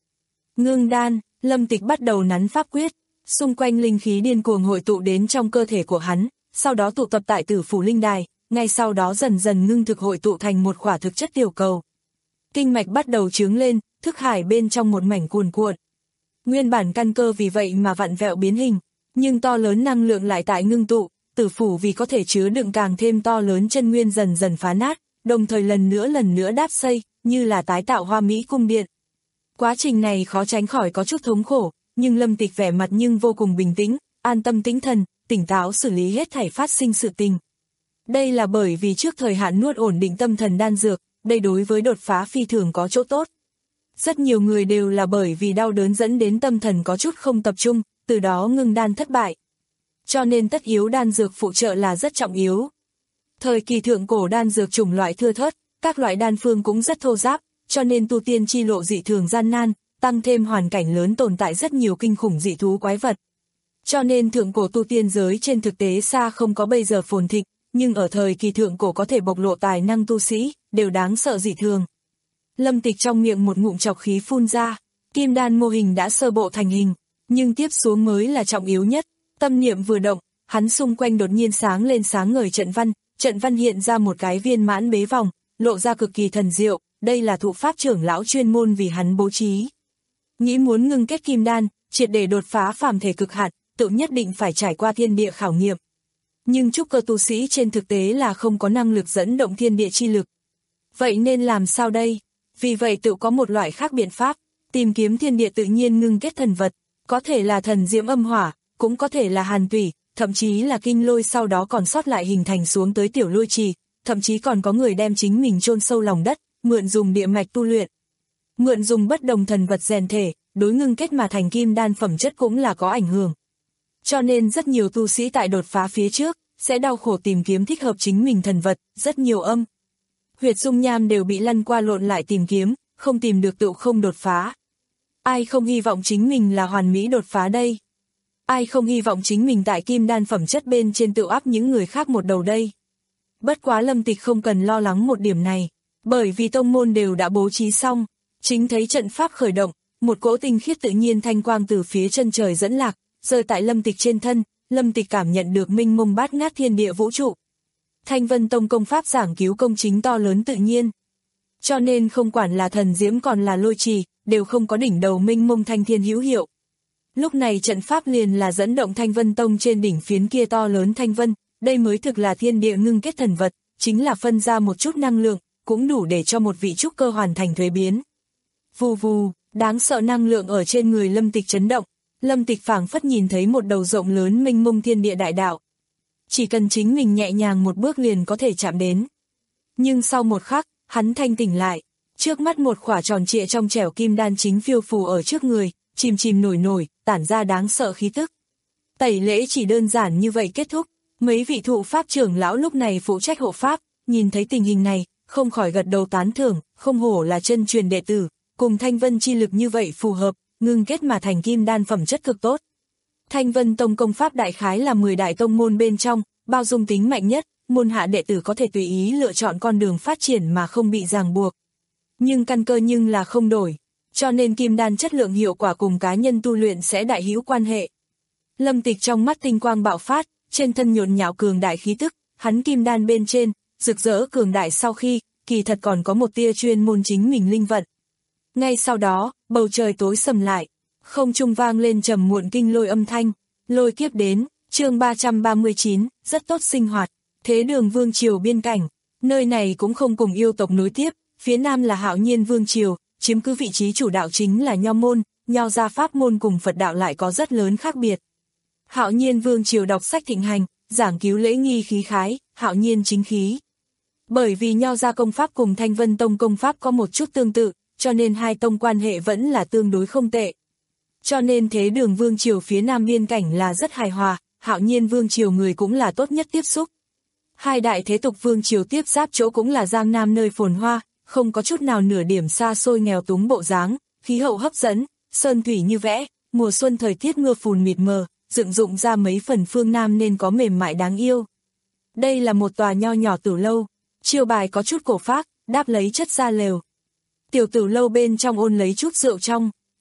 Ngưng đan, Lâm Tịch bắt đầu nắn pháp quyết, xung quanh linh khí điên cuồng hội tụ đến trong cơ thể của hắn, sau đó tụ tập tại Tử Phủ linh đài, ngay sau đó dần dần ngưng thực hội tụ thành một khỏa thực chất tiểu cầu. Kinh mạch bắt đầu trướng lên, thức hải bên trong một mảnh cuồn cuộn. Nguyên bản căn cơ vì vậy mà vặn vẹo biến hình, nhưng to lớn năng lượng lại tại ngưng tụ, Tử Phủ vì có thể chứa đựng càng thêm to lớn chân nguyên dần dần phá nát, đồng thời lần nữa lần nữa đáp xây, như là tái tạo hoa mỹ cung điện. Quá trình này khó tránh khỏi có chút thống khổ, nhưng Lâm Tịch vẻ mặt nhưng vô cùng bình tĩnh, an tâm tĩnh thần, tỉnh táo xử lý hết thảy phát sinh sự tình. Đây là bởi vì trước thời hạn nuốt ổn định tâm thần đan dược, đây đối với đột phá phi thường có chỗ tốt. Rất nhiều người đều là bởi vì đau đớn dẫn đến tâm thần có chút không tập trung, từ đó ngưng đan thất bại. Cho nên tất yếu đan dược phụ trợ là rất trọng yếu. Thời kỳ thượng cổ đan dược chủng loại thưa thớt, các loại đan phương cũng rất thô ráp, cho nên tu tiên chi lộ dị thường gian nan, tăng thêm hoàn cảnh lớn tồn tại rất nhiều kinh khủng dị thú quái vật. Cho nên thượng cổ tu tiên giới trên thực tế xa không có bây giờ phồn thịnh, nhưng ở thời kỳ thượng cổ có thể bộc lộ tài năng tu sĩ, đều đáng sợ dị thường. Lâm Tịch trong miệng một ngụm trọc khí phun ra, kim đan mô hình đã sơ bộ thành hình, nhưng tiếp xuống mới là trọng yếu nhất. Tâm niệm vừa động, hắn xung quanh đột nhiên sáng lên sáng ngời trận văn, trận văn hiện ra một cái viên mãn bế vòng, lộ ra cực kỳ thần diệu, đây là thụ pháp trưởng lão chuyên môn vì hắn bố trí. Nghĩ muốn ngưng kết kim đan, triệt để đột phá phàm thể cực hạn, tự nhất định phải trải qua thiên địa khảo nghiệm. Nhưng trúc cơ tu sĩ trên thực tế là không có năng lực dẫn động thiên địa chi lực. Vậy nên làm sao đây? Vì vậy tự có một loại khác biện pháp, tìm kiếm thiên địa tự nhiên ngưng kết thần vật, có thể là thần diễm âm hỏa, cũng có thể là hàn tủy, thậm chí là kinh lôi sau đó còn sót lại hình thành xuống tới tiểu lôi trì, thậm chí còn có người đem chính mình chôn sâu lòng đất, mượn dùng địa mạch tu luyện. Mượn dùng bất đồng thần vật rèn thể, đối ngưng kết mà thành kim đan phẩm chất cũng là có ảnh hưởng. Cho nên rất nhiều tu sĩ tại đột phá phía trước, sẽ đau khổ tìm kiếm thích hợp chính mình thần vật, rất nhiều âm huyệt dung nham đều bị lăn qua lộn lại tìm kiếm, không tìm được tựu không đột phá. Ai không hy vọng chính mình là hoàn mỹ đột phá đây? Ai không hy vọng chính mình tại kim đan phẩm chất bên trên tựu áp những người khác một đầu đây? Bất quá Lâm Tịch không cần lo lắng một điểm này, bởi vì tông môn đều đã bố trí xong, chính thấy trận pháp khởi động, một cỗ tinh khiết tự nhiên thanh quang từ phía chân trời dẫn lạc, rơi tại Lâm Tịch trên thân, Lâm Tịch cảm nhận được minh mông bát ngát thiên địa vũ trụ. Thanh Vân Tông công pháp giảng cứu công chính to lớn tự nhiên. Cho nên không quản là thần diễm còn là lôi trì, đều không có đỉnh đầu minh mông thanh thiên hữu hiệu. Lúc này trận pháp liền là dẫn động Thanh Vân Tông trên đỉnh phiến kia to lớn thanh vân, đây mới thực là thiên địa ngưng kết thần vật, chính là phân ra một chút năng lượng, cũng đủ để cho một vị trúc cơ hoàn thành thuế biến. Vù vù, đáng sợ năng lượng ở trên người Lâm Tịch chấn động, Lâm Tịch phảng phất nhìn thấy một đầu rộng lớn mênh mông thiên địa đại đạo. Chỉ cần chính mình nhẹ nhàng một bước liền có thể chạm đến. Nhưng sau một khắc, hắn thanh tỉnh lại, trước mắt một khỏa tròn trịa trong trẻo kim đan chính phiêu phù ở trước người, chìm chìm nổi nổi, tản ra đáng sợ khí tức. Tẩy lễ chỉ đơn giản như vậy kết thúc, mấy vị thụ pháp trưởng lão lúc này phụ trách hộ pháp, nhìn thấy tình hình này, không khỏi gật đầu tán thưởng, không hổ là chân truyền đệ tử, cùng Thanh Vân chi lực như vậy phù hợp, ngưng kết mà thành kim đan phẩm chất cực tốt. Thanh Vân Tông công pháp đại khái là mười đại tông môn bên trong, bao dung tính mạnh nhất, môn hạ đệ tử có thể tùy ý lựa chọn con đường phát triển mà không bị ràng buộc. Nhưng căn cơ nhưng là không đổi, cho nên kim đan chất lượng hiệu quả cùng cá nhân tu luyện sẽ đại hữu quan hệ. Lâm Tịch trong mắt tinh quang bạo phát, trên thân nhộn nhạo cường đại khí tức, hắn kim đan bên trên, rực rỡ cường đại sau khi, kỳ thật còn có một tia chuyên môn chính mình linh vận. Ngay sau đó, bầu trời tối sầm lại, không trung vang lên trầm muộn kinh lôi âm thanh, lôi kiếp đến, chương ba trăm ba mươi chín, rất tốt sinh hoạt, thế đường vương triều biên cảnh, nơi này cũng không cùng yêu tộc nối tiếp, phía nam là Hạo Nhiên vương triều, chiếm cứ vị trí chủ đạo chính là Nho môn, Nho gia pháp môn cùng Phật đạo lại có rất lớn khác biệt. Hạo Nhiên vương triều đọc sách thịnh hành, giảng cứu lễ nghi khí khái, Hạo Nhiên chính khí. Bởi vì Nho gia công pháp cùng Thanh Vân Tông công pháp có một chút tương tự, cho nên hai tông quan hệ vẫn là tương đối không tệ. Cho nên thế đường vương triều phía nam biên cảnh là rất hài hòa, Hạo Nhiên vương triều người cũng là tốt nhất tiếp xúc. Hai đại thế tục vương triều tiếp giáp chỗ cũng là Giang Nam nơi phồn hoa, không có chút nào nửa điểm xa xôi nghèo túng bộ dáng, khí hậu hấp dẫn, sơn thủy như vẽ, mùa xuân thời tiết mưa phùn mịt mờ, dựng dụng ra mấy phần phương Nam nên có mềm mại đáng yêu. Đây là một tòa nho nhỏ tử lâu, chiêu bài có chút cổ phác, đáp lấy chất da lều. Tiểu tử lâu bên trong ôn lấy chút rượu trong,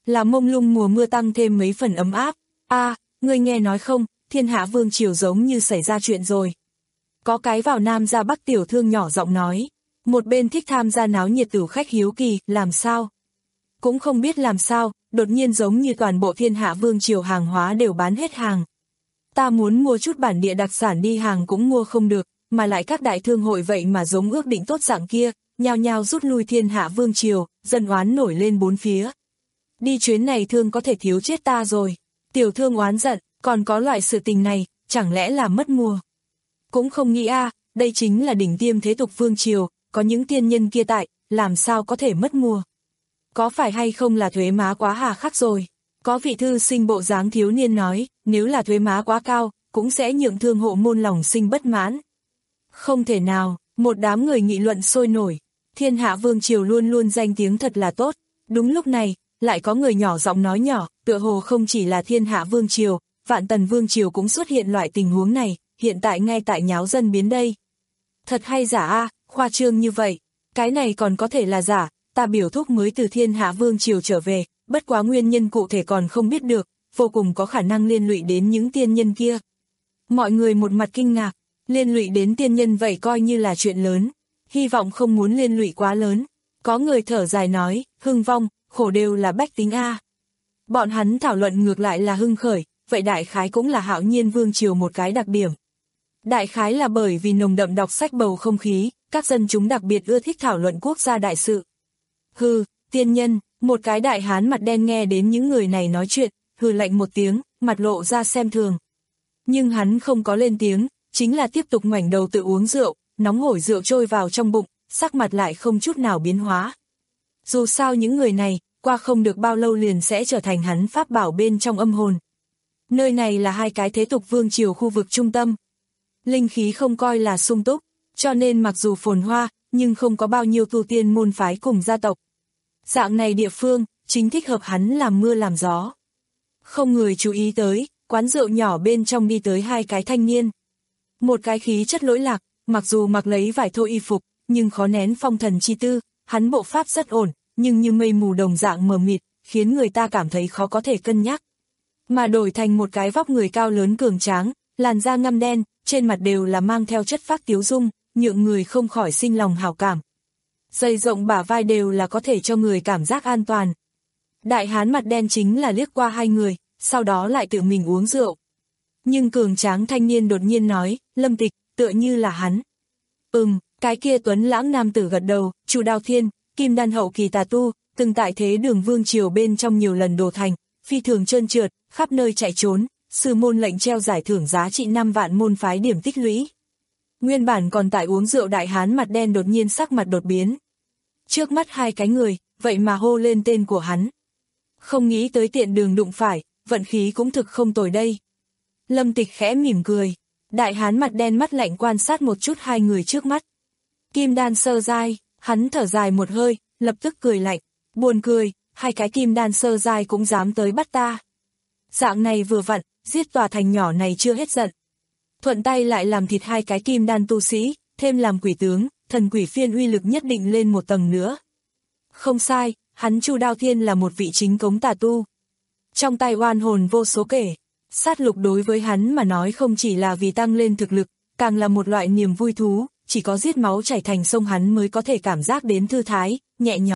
là mông lung mùa mưa tăng thêm mấy phần ấm áp. A, à, ngươi nghe nói không, Thiên Hạ Vương triều giống như xảy ra chuyện rồi. Có cái vào Nam ra Bắc tiểu thương nhỏ giọng nói. Một bên thích tham gia náo nhiệt tử khách hiếu kỳ, làm sao? Cũng không biết làm sao, đột nhiên giống như toàn bộ Thiên Hạ Vương triều hàng hóa đều bán hết hàng. Ta muốn mua chút bản địa đặc sản đi hàng cũng mua không được, mà lại các đại thương hội vậy mà giống ước định tốt dạng kia, nhao nhao rút lui Thiên Hạ Vương triều, dân oán nổi lên bốn phía. Đi chuyến này thương có thể thiếu chết ta rồi. Tiểu thương oán giận, còn có loại sự tình này, chẳng lẽ là mất mùa? Cũng không nghĩ a, à, đây chính là đỉnh tiêm thế tục vương triều, có những tiên nhân kia tại, làm sao có thể mất mùa? Có phải hay không là thuế má quá hà khắc rồi? Có vị thư sinh bộ dáng thiếu niên nói, nếu là thuế má quá cao, cũng sẽ nhượng thương hộ môn lòng sinh bất mãn. Không thể nào, một đám người nghị luận sôi nổi. Thiên Hạ Vương triều luôn luôn danh tiếng thật là tốt. Đúng lúc này, lại có người nhỏ giọng nói nhỏ, tựa hồ không chỉ là Thiên Hạ Vương triều, Vạn Tần Vương triều cũng xuất hiện loại tình huống này, hiện tại ngay tại nháo dân biến đây. Thật hay giả a, khoa trương như vậy, cái này còn có thể là giả, ta biểu thúc mới từ Thiên Hạ Vương triều trở về, bất quá nguyên nhân cụ thể còn không biết được, vô cùng có khả năng liên lụy đến những tiên nhân kia. Mọi người một mặt kinh ngạc, liên lụy đến tiên nhân vậy coi như là chuyện lớn, hy vọng không muốn liên lụy quá lớn. Có người thở dài nói, hưng vong, khổ đều là bách tính a. Bọn hắn thảo luận ngược lại là hưng khởi, vậy đại khái cũng là Hạo Nhiên Vương triều một cái đặc điểm. Đại khái là bởi vì nồng đậm đọc sách bầu không khí, các dân chúng đặc biệt ưa thích thảo luận quốc gia đại sự. Hừ, tiên nhân, một cái đại hán mặt đen nghe đến những người này nói chuyện, hừ lạnh một tiếng, mặt lộ ra xem thường. Nhưng hắn không có lên tiếng, chính là tiếp tục ngoảnh đầu tự uống rượu, nóng hổi rượu trôi vào trong bụng, sắc mặt lại không chút nào biến hóa. Dù sao những người này, qua không được bao lâu liền sẽ trở thành hắn pháp bảo bên trong âm hồn. Nơi này là hai cái thế tục vương triều khu vực trung tâm. Linh khí không coi là sung túc, cho nên mặc dù phồn hoa, nhưng không có bao nhiêu tu tiên môn phái cùng gia tộc. Dạng này địa phương, chính thích hợp hắn làm mưa làm gió. Không người chú ý tới, quán rượu nhỏ bên trong đi tới hai cái thanh niên. Một cái khí chất lỗi lạc, mặc dù mặc lấy vải thô y phục, nhưng khó nén phong thần chi tư, hắn bộ pháp rất ổn, nhưng như mây mù đồng dạng mờ mịt, khiến người ta cảm thấy khó có thể cân nhắc. Mà đổi thành một cái vóc người cao lớn cường tráng, làn da ngăm đen, trên mặt đều là mang theo chất phác tiếu dung, nhượng người không khỏi sinh lòng hảo cảm. Dày rộng bả vai đều là có thể cho người cảm giác an toàn. Đại hán mặt đen chính là liếc qua hai người, sau đó lại tự mình uống rượu. Nhưng cường tráng thanh niên đột nhiên nói, Lâm Tịch, tựa như là hắn. Ừm, cái kia tuấn lãng nam tử gật đầu, Chu Đao Thiên, kim đan hậu kỳ tà tu, từng tại thế đường vương triều bên trong nhiều lần đổ thành, phi thường trơn trượt, khắp nơi chạy trốn, sư môn lệnh treo giải thưởng giá trị năm vạn môn phái điểm tích lũy. Nguyên bản còn tại uống rượu đại hán mặt đen đột nhiên sắc mặt đột biến. Trước mắt hai cái người, vậy mà hô lên tên của hắn. Không nghĩ tới tiện đường đụng phải, vận khí cũng thực không tồi đây. Lâm Tịch khẽ mỉm cười, đại hán mặt đen mắt lạnh quan sát một chút hai người trước mắt. Kim đan sơ giai, hắn thở dài một hơi, lập tức cười lạnh, buồn cười, hai cái kim đan sơ giai cũng dám tới bắt ta. Dạng này vừa vặn, giết tòa thành nhỏ này chưa hết giận. Thuận tay lại làm thịt hai cái kim đan tu sĩ, thêm làm quỷ tướng, thần quỷ phiên uy lực nhất định lên một tầng nữa. Không sai, hắn Chu Đao Thiên là một vị chính cống tà tu. Trong tay oan hồn vô số kể, sát lục đối với hắn mà nói không chỉ là vì tăng lên thực lực, càng là một loại niềm vui thú, chỉ có giết máu chảy thành sông hắn mới có thể cảm giác đến thư thái, nhẹ nhõm.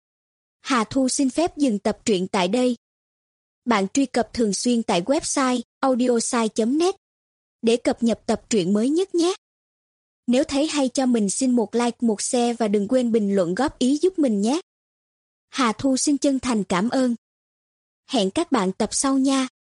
Hà Thu xin phép dừng tập truyện tại đây. Bạn truy cập thường xuyên tại website audiosai chấm net để cập nhật tập truyện mới nhất nhé. Nếu thấy hay cho mình xin một like, một share và đừng quên bình luận góp ý giúp mình nhé. Hà Thu xin chân thành cảm ơn. Hẹn các bạn tập sau nha.